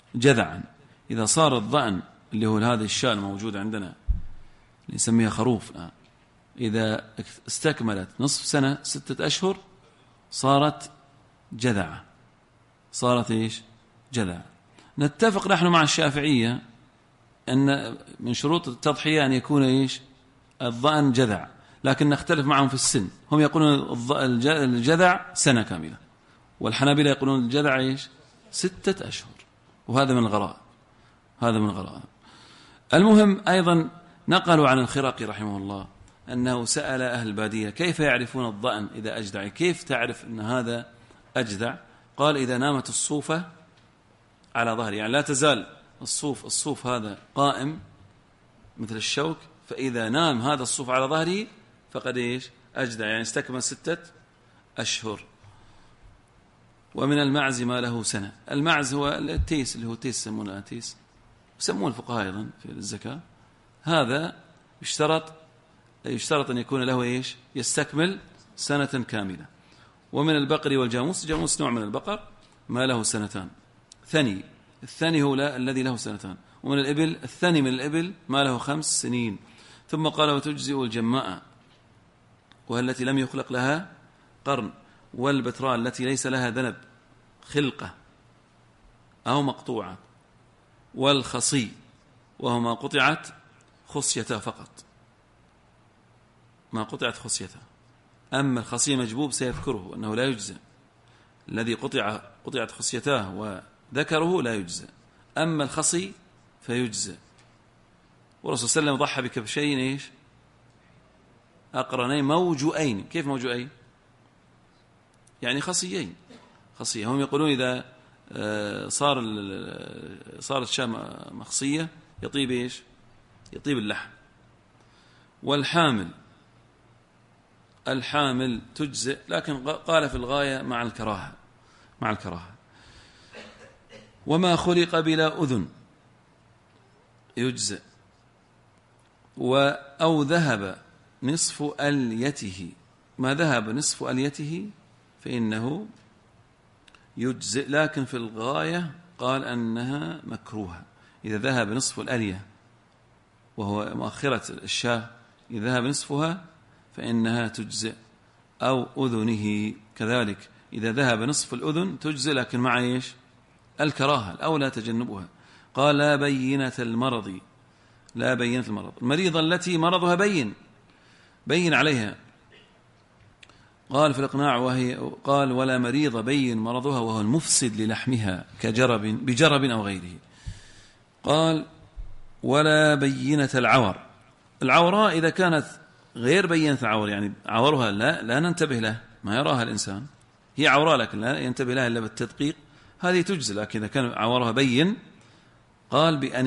جذعا. إذا صار الضأن اللي هو هذه الشاة الموجود عندنا اللي نسميها خروف الآن، إذا استكملت نصف سنة 6 أشهر صارت جذعة، صارت إيش؟ جذعة. نتفق نحن مع الشافعية أن من شروط التضحية أن يكون إيش؟ الضأن جذع، لكن نختلف معهم في السن. هم يقولون الجذع سنة كاملة، والحنابلة يقولون الجذع إيش؟ 6 أشهر، وهذا من الغرائب، هذا من الغرائب. المهم أيضا نقلوا عن الخراقي رحمه الله أنه سأل أهل البادية كيف يعرفون الضأن إذا أجدع، كيف تعرف أن هذا أجدع؟ قال إذا نامت الصوفة على ظهره، يعني لا تزال الصوف هذا قائم مثل الشوك، فإذا نام هذا الصوف على ظهره فقد إيش؟ أجدع، يعني استكمل 6 أشهر. ومن المعز ما له سنة. المعز هو التيس، اللي هو تيس يسمونه تيس، يسمونه الفقهاء أيضا في الزكاة. هذا يشترط أن يكون له إيش؟ يستكمل سنة كاملة. ومن البقر والجاموس، الجاموس نوع من البقر، ما له 2 سنين. الثاني هو الذي له 2 سنين. ومن الإبل الثاني من الإبل ما له 5 سنين. ثم قال وتجزئ الجماء والتي لم يخلق لها قرن، والبتراء التي ليس لها ذنب خلقة أو مقطوعة، والخصي وهو ما قطعت خصيته فقط، ما قطعت خصيته. أما الخصي مجبوب سيذكره أنه لا يجزى، الذي قطعت خصيته وذكره لا يجزى، أما الخصي فيجزى. والرسول صلى الله عليه وسلم ضحى بكبشين إيش؟ أقرنين موجوئين. كيف موجوئين؟ يعني خصيين. هم يقولون إذا صارت شاة مخصية يطيب إيش؟ يطيب اللحم. الحامل تجزئ، لكن قال في الغاية مع الكراهة. وما خلق بلا أذن يجزئ، أو ذهب نصف أليته، ما ذهب نصف أليته فإنه يجزئ، لكن في الغاية قال أنها مكروهة. إذا ذهب نصف الألية وهو مؤخرة الشاة، إذا ذهب نصفها فإنها تجزئ، أو أذنه كذلك، إذا ذهب نصف الأذن تجزئ، لكن مع إيش؟ الكراهة، الأولى تجنبها. قال لا بينة المرض، المريضة التي مرضها بين عليها. قال في الإقناع قال ولا مريض بين مرضها وهو المفسد للحمها بجرب أو غيره. قال ولا بينة العوراء إذا كانت غير بينة العور، يعني عورها لا ننتبه له، ما يراها الإنسان، هي عوراء لكن لا ينتبه لها إلا بالتدقيق، هذه تجزي. لكن إذا كان عورها بين قال بأن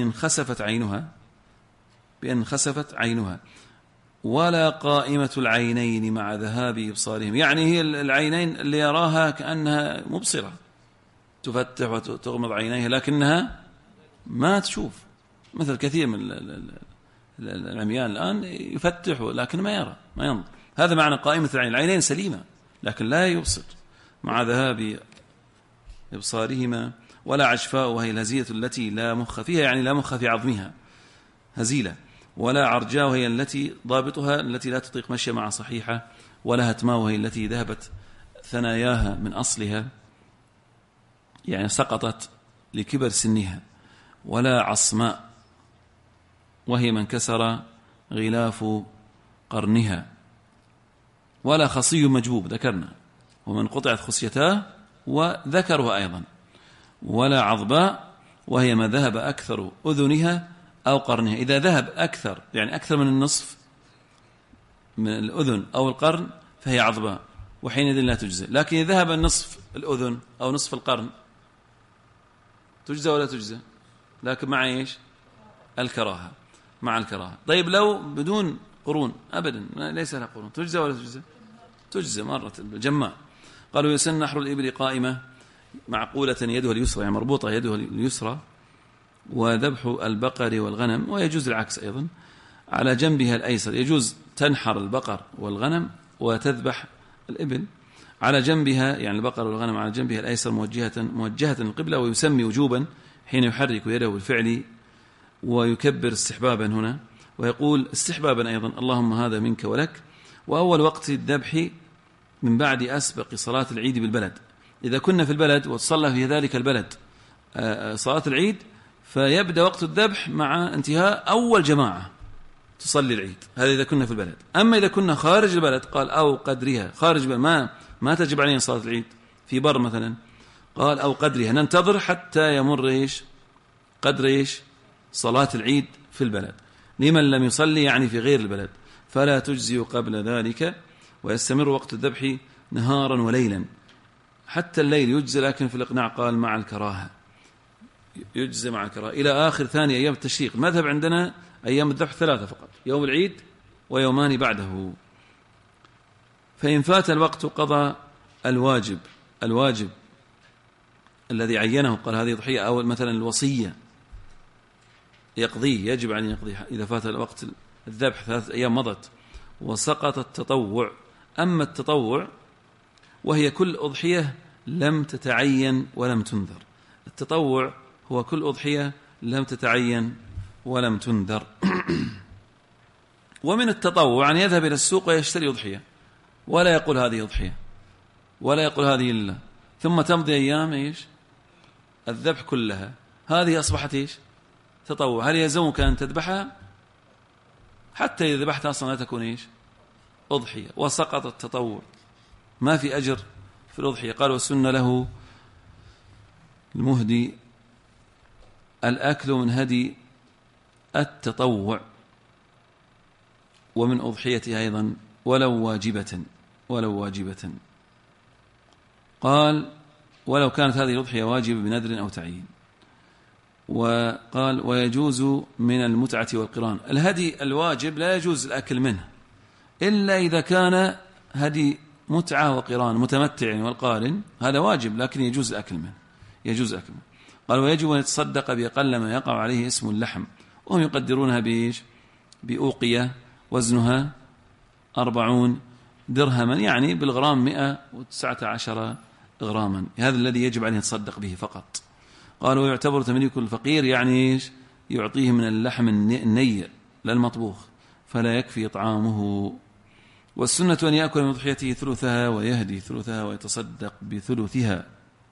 انخسفت عينها ولا قائمة العينين مع ذهاب إبصارهم، يعني هي العينين اللي يراها كأنها مبصرة، تفتح وتغمض عينيها لكنها ما تشوف، مثل كثير من العميان الآن يفتح لكن ما يرى، ما ينظر. هذا معنى قائمة العينين سليمة لكن لا يبصر مع ذهاب إبصارهما. ولا عجفاء وهي الهزيلة التي لا مخ فيها، يعني لا مخ في عظمها، هزيلة. ولا عرجاء وهي التي ضابطها التي لا تطيق مشي مع صحيحة. ولا هتماء وهي التي ذهبت ثناياها من أصلها، يعني سقطت لكبر سنها. ولا عصماء وهي من كسر غلاف قرنها. ولا خصي مجبوب ذكرنا، ومن قطعت خصيتاه وذكرها أيضا. ولا عضباء وهي ما ذهب أكثر أذنها أو قرنها، إذا ذهب أكثر يعني أكثر من النصف من الأذن أو القرن فهي عضباء، وحينئذ لا تجزئ. لكن إذا ذهب النصف الأذن أو نصف القرن تجزى ولا تجزى، لكن مع إيش؟ الكراهة، مع الكراهة. طيب لو بدون قرون أبدا ليس لها قرون تجزى ولا تجزى؟ تجزى مرة جماع. قالوا يسن نحر الإبل قائمة معقولة يدها اليسرى، يعني مربوطة يدها اليسرى. وذبح البقر والغنم، ويجوز العكس أيضا، على جنبها الأيسر. يجوز تنحر البقر والغنم وتذبح الإبل على جنبها، يعني البقر والغنم على جنبها الأيسر موجهة القبلة. ويسمي وجوبا حين يحرك يده بالفعل ويكبر استحبابا هنا، ويقول استحبابا أيضا اللهم هذا منك ولك. وأول وقت الذبح من بعد أسبق صلاة العيد بالبلد. إذا كنا في البلد وتصلى في ذلك البلد صلاة العيد فيبدأ وقت الذبح مع انتهاء أول جماعة تصلي العيد، هذا إذا كنا في البلد. أما إذا كنا خارج البلد قال أو قدرها، خارج البلد ما تجب علينا صلاة العيد، في بر مثلا، قال أو قدرها، ننتظر حتى يمر قدر صلاة العيد في البلد. لمن لم يصلي يعني في غير البلد فلا تجزي قبل ذلك، ويستمر وقت الذبح نهارا وليلا، حتى الليل يجزي، لكن في الإقناع قال مع الكراهة، يجزي مع الكراهة إلى آخر ثاني أيام التشريق. المذهب عندنا أيام الذبح 3 فقط، يوم العيد ويومان بعده. فإن فات الوقت قضى الواجب الذي عينه، قال هذه ضحية، أو مثلا الوصية يقضيه، يجب عليه يقضيه إذا فات الوقت الذبح 3 أيام مضت. وسقط التطوع. أما التطوع وهي كل أضحية لم تتعين ولم تنذر. التطوع هو كل أضحية لم تتعين ولم تنذر. ومن التطوع أن يذهب إلى السوق ويشتري أضحية ولا يقول هذه أضحية ولا يقول هذه لله، ثم تمضي أيام الذبح كلها، هذه أصبحت تطوع. هل يلزمك أن تذبحها؟ حتى إذا ذبحتها أصلا لا تكون أضحية. وسقط التطوع، ما في أجر في الأضحية. قال والسنة له المهدي الأكل من هدي التطوع ومن أضحيته أيضا ولو واجبة. قال ولو كانت هذه الأضحية واجبة بنذر أو تعيين. وقال ويجوز من المتعة والقران. الهدي الواجب لا يجوز الأكل منه إلا إذا كان هدي متعة وقران، متمتع والقارن هذا واجب لكن يجوز الأكل منه. قال ويجب أن يتصدق بأقل ما يقع عليه اسم اللحم، وهم يقدرونها بأوقية وزنها 40 درهما، يعني بالغرام 119 غراما، هذا الذي يجب عليه يتصدق به فقط. قال ويعتبر تمليك الفقير، يعني يعطيه من اللحم النير لا المطبوخ، فلا يكفي طعامه. والسنة أن يأكل من أضحيته ثلثها ويهدي ثلثها ويتصدق بثلثها،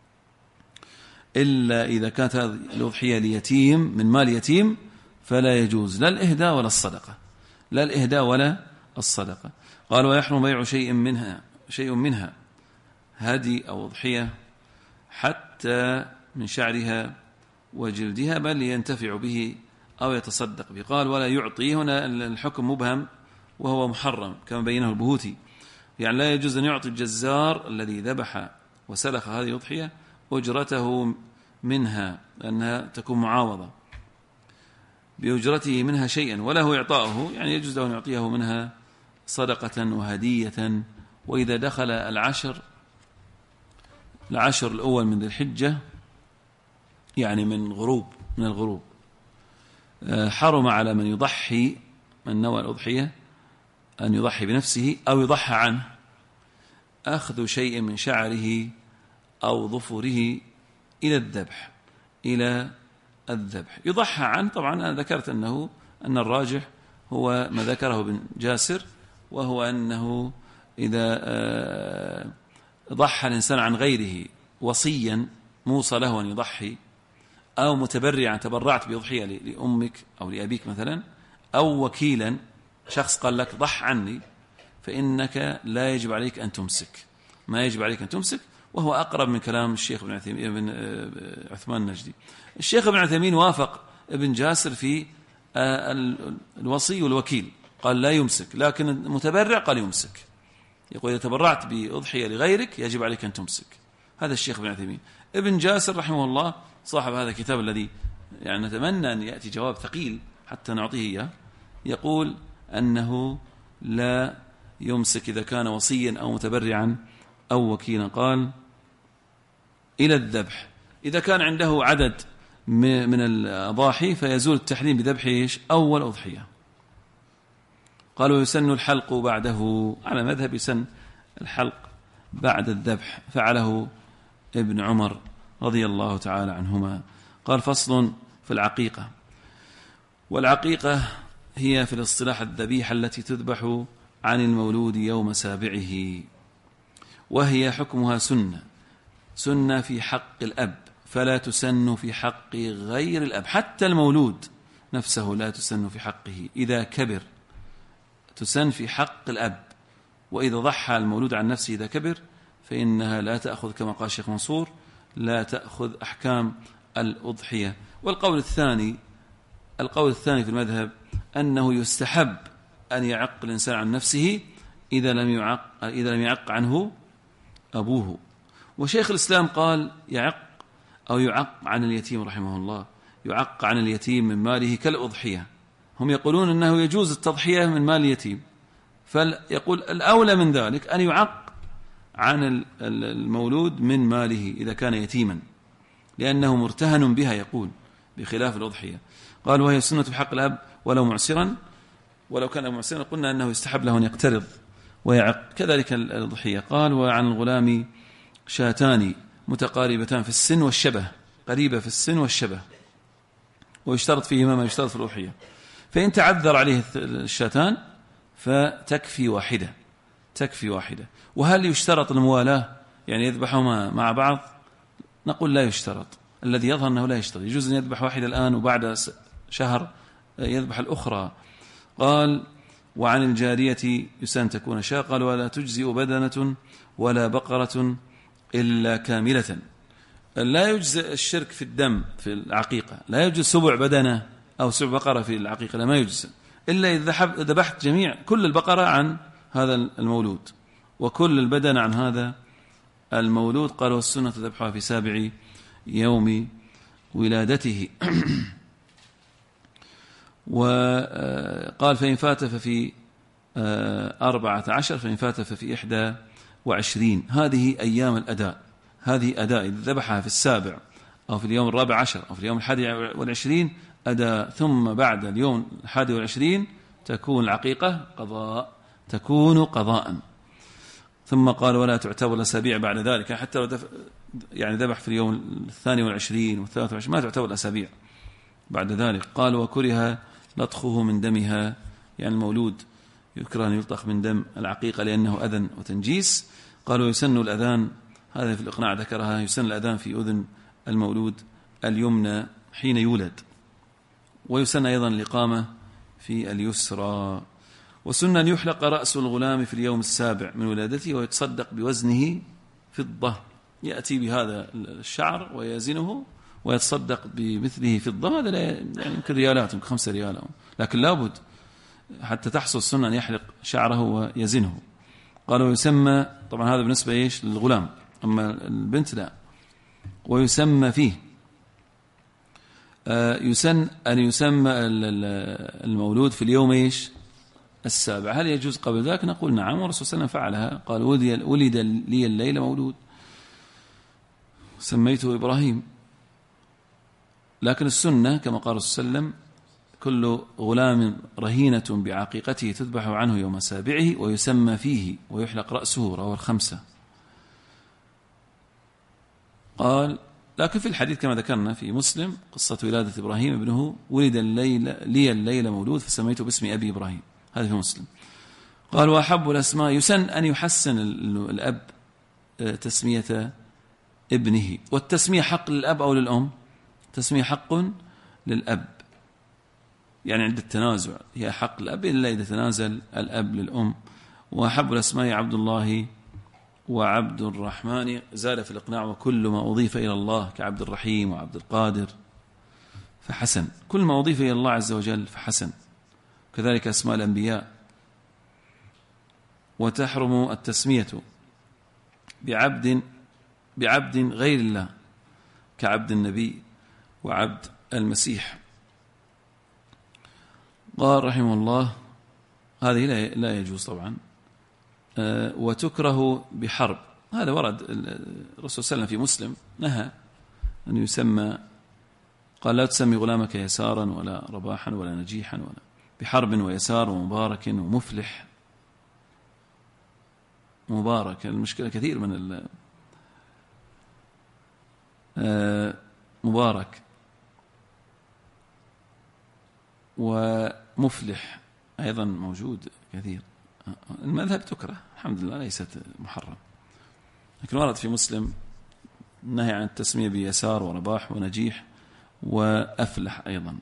إلا إذا كانت هذه الأضحية ليتيم من مال يتيم فلا يجوز لا الإهداء ولا الصدقة. قال ويحرم بيع شيء منها هدي أو أضحية حتى من شعرها وجلدها، بل ينتفع به أو يتصدق به. قال ولا يعطي، هنا الحكم مبهم وهو محرم كما بينه البهوتي، يعني لا يجوز أن يعطي الجزار الذي ذبح وسلخ هذه الأضحية أجرته منها، لأنها تكون معاوضة بأجرته منها شيئا، وله إعطاؤه، يعني يجوز له أن يعطيه منها صدقة وهدية. وإذا دخل العشر الأول من ذي الحجة، يعني من الغروب، حرم على من يضحي، من نوى الأضحية أن يضحي بنفسه أو يضحى عنه، أخذ شيء من شعره أو ظفره إلى الذبح. يضحى عنه، طبعا أنا ذكرت أن الراجح هو ما ذكره ابن جاسر، وهو أنه إذا ضحى الإنسان عن غيره وصيا موصى له أن يضحي، أو متبرعا تبرعت بأضحية لأمك أو لأبيك مثلا، أو وكيلا شخص قال لك ضح عني، فإنك لا يجب عليك أن تمسك، ما يجب عليك أن تمسك. وهو أقرب من كلام الشيخ ابن عثمان النجدي. الشيخ ابن عثيمين وافق ابن جاسر في الوصي والوكيل، قال لا يمسك، لكن المتبرع قال يمسك، يقول إذا تبرعت بأضحية لغيرك يجب عليك أن تمسك. هذا الشيخ ابن عثيمين. ابن جاسر رحمه الله صاحب هذا الكتاب الذي يعني نتمنى أن يأتي جواب ثقيل حتى نعطيه إياه، يقول أنه لا يمسك إذا كان وصيا أو متبرعا أو وكيلا. قال إلى الذبح، إذا كان عنده عدد من الأضاحي فيزول التحريم بذبح أول أضحية. قالوا يسن الحلق بعده، على مذهب يسن الحلق بعد الذبح، فعله ابن عمر رضي الله تعالى عنهما. قال فصل في العقيقة. والعقيقة هي في الاصطلاح الذبيحة التي تذبح عن المولود يوم سابعه، وهي حكمها سنة في حق الأب، فلا تسن في حق غير الأب، حتى المولود نفسه لا تسن في حقه إذا كبر، تسن في حق الأب. وإذا ضحى المولود عن نفسه إذا كبر فإنها لا تأخذ، كما قال الشيخ منصور، لا تأخذ أحكام الأضحية. والقول الثاني في المذهب أنه يستحب أن يعق الإنسان عن نفسه إذا لم يعق عنه أبوه. وشيخ الإسلام قال يعق عن اليتيم رحمه الله، يعق عن اليتيم من ماله كالأضحية. هم يقولون أنه يجوز التضحية من مال اليتيم، فيقول الأولى من ذلك أن يعق عن المولود من ماله إذا كان يتيما، لأنه مرتهن بها، يقول بخلاف الأضحية. قال وهي السنة في حق الأب ولو معسرا، ولو كان معسرا قلنا أنه يستحب له أن يقترض ويعق، كذلك الأضحية. قال وعن الغلام شاتان متقاربتان في السن والشبه، قريبة في السن والشبه، ويشترط فيهما ما يشترط في الأضحية. فإن تعذر عليه الشاتان فتكفي واحدة. وهل يشترط الموالاة، يعني يذبحهما مع بعض؟ نقول لا يشترط. الذي يظهر أنه لا يشترط، يجوز أن يذبح واحدة الآن وبعد شهر يذبح الأخرى. قال وعن الجارية يسن تكون شاة. قال ولا تجزئ بدنة ولا بقرة إلا كاملة. لا يجزئ الشرك في الدم في العقيقة، لا يجزئ سبع بدنة أو سبع بقرة في العقيقة، لا، ما يجزئ إلا إذا ذبحت كل البقرة عن هذا المولود وكل البدن عن هذا المولود. قال والسنة ذبحها في سابع يوم ولادته. وقال فإن فات ففي 14، فإن فات ففي 21. هذه أيام الأداء، هذه أداء إذا ذبحها في السابع أو في اليوم 14 أو في اليوم 21 أداء، ثم بعد اليوم 21 تكون العقيقة قضاء. ثم قال ولا تعتبر الأسابيع بعد ذلك، حتى لو يعني ذبح في اليوم 22 و23 ما تعتبر الأسابيع بعد ذلك. قال وكره لطخه من دمها، يعني المولود يذكر أن يلطخ من دم العقيقة لأنه أذن وتنجيس. قالوا يسن الأذان، هذا في الإقناع ذكرها، يسن الأذان في أذن المولود اليمنى حين يولد، ويسن أيضا الإقامة في اليسرى. وسن أن يحلق رأس الغلام في اليوم السابع من ولادته ويتصدق بوزنه فضة، يأتي بهذا الشعر ويزنه ويتصدق بمثله فضة. هذا يعني يمكن ريالات، يمكن 5 ريالات، لكن لابد حتى تحصل السنة أن يحلق شعره ويزنه. قالوا يسمى، طبعا هذا بالنسبة إيش للغلام، أما البنت لا. ويسمى فيه يسن أن يسمى المولود في اليوم إيش السابع. هل يجوز قبل ذلك؟ نقول نعم، والرسول صلى الله عليه وسلم فعلها. قال ولد لي الليلة مولود سميته إبراهيم. لكن السنة كما قال الرسول صلى الله عليه وسلم كل غلام رهينة بعقيقته تذبح عنه يوم سابعه ويسمى فيه ويحلق رأسه، رواه 5. قال لكن في الحديث كما ذكرنا في مسلم قصة ولادة إبراهيم ابنه، ولد لي الليلة مولود فسميته باسم أبي إبراهيم، هذا في مسلم. قال وأحب الأسماء، يسن أن يحسن الأب تسمية ابنه. والتسمية حق للأب أو للأم؟ تسمية حق للأب، يعني عند التنازع هي حق للأب إلا إذا تنازل الأب للأم. وأحب الأسماء عبد الله وعبد الرحمن، زاد في الإقناع وكل ما أضيف إلى الله كعبد الرحيم وعبد القادر فحسن، كل ما أضيف إلى الله عز وجل فحسن. كذلك أسماء الأنبياء. وتحرم التسمية بعبد غير الله كعبد النبي وعبد المسيح. قال رحمه الله هذه لا يجوز طبعا. وتكره بحرب، هذا ورد الرسول صلى الله عليه وسلم في مسلم نهى أن يسمى، قال لا تسمي غلامك يسارا ولا رباحا ولا نجيحا ولا بحرب ويسار ومبارك ومفلح. مبارك، المشكلة كثير من مبارك ومفلح أيضا موجود كثير. المذهب تكره الحمد لله، ليست محرم، لكن ورد في مسلم النهي عن التسمية بيسار ورباح ونجيح وأفلح أيضا.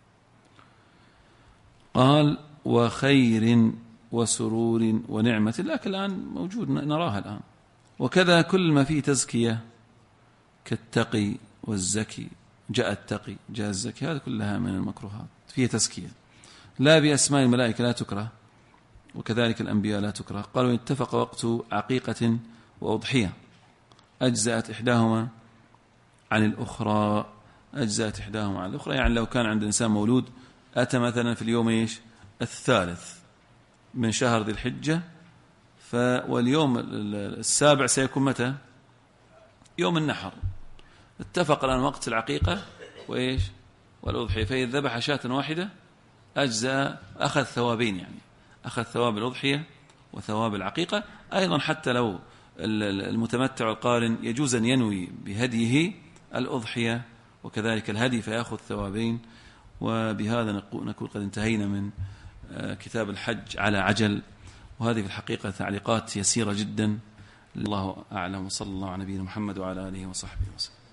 قال وخير وسرور ونعمة، لكن الآن موجود نراها الآن. وكذا كل ما فيه تزكية كالتقي والزكي، جاء التقي جاء الزكي، هذا كلها من المكروهات فيه تزكية. لا بأسماء الملائكة لا تكره، وكذلك الأنبياء لا تكره. قالوا اتفق وقت عقيقة وأضحية أجزأت إحداهما عن الأخرى، أجزأت إحداهما عن الأخرى، يعني لو كان عند إنسان مولود أتى مثلا في اليوم الثالث من شهر ذي الحجة، واليوم السابع سيكون متى؟ يوم النحر. اتفق الآن وقت العقيقة والأضحية، فإذا ذبح شاة واحدة أجزاء، أخذ ثوابين، يعني أخذ ثواب الأضحية وثواب العقيقة. أيضا حتى لو المتمتع القارن يجوز أن ينوي بهديه الأضحية وكذلك الهدي فيأخذ ثوابين. وبهذا نكون قد انتهينا من كتاب الحج على عجل، وهذه في الحقيقة تعليقات يسيرة جدا. الله أعلم، وصلى الله على نبينا محمد وعلى آله وصحبه وسلم.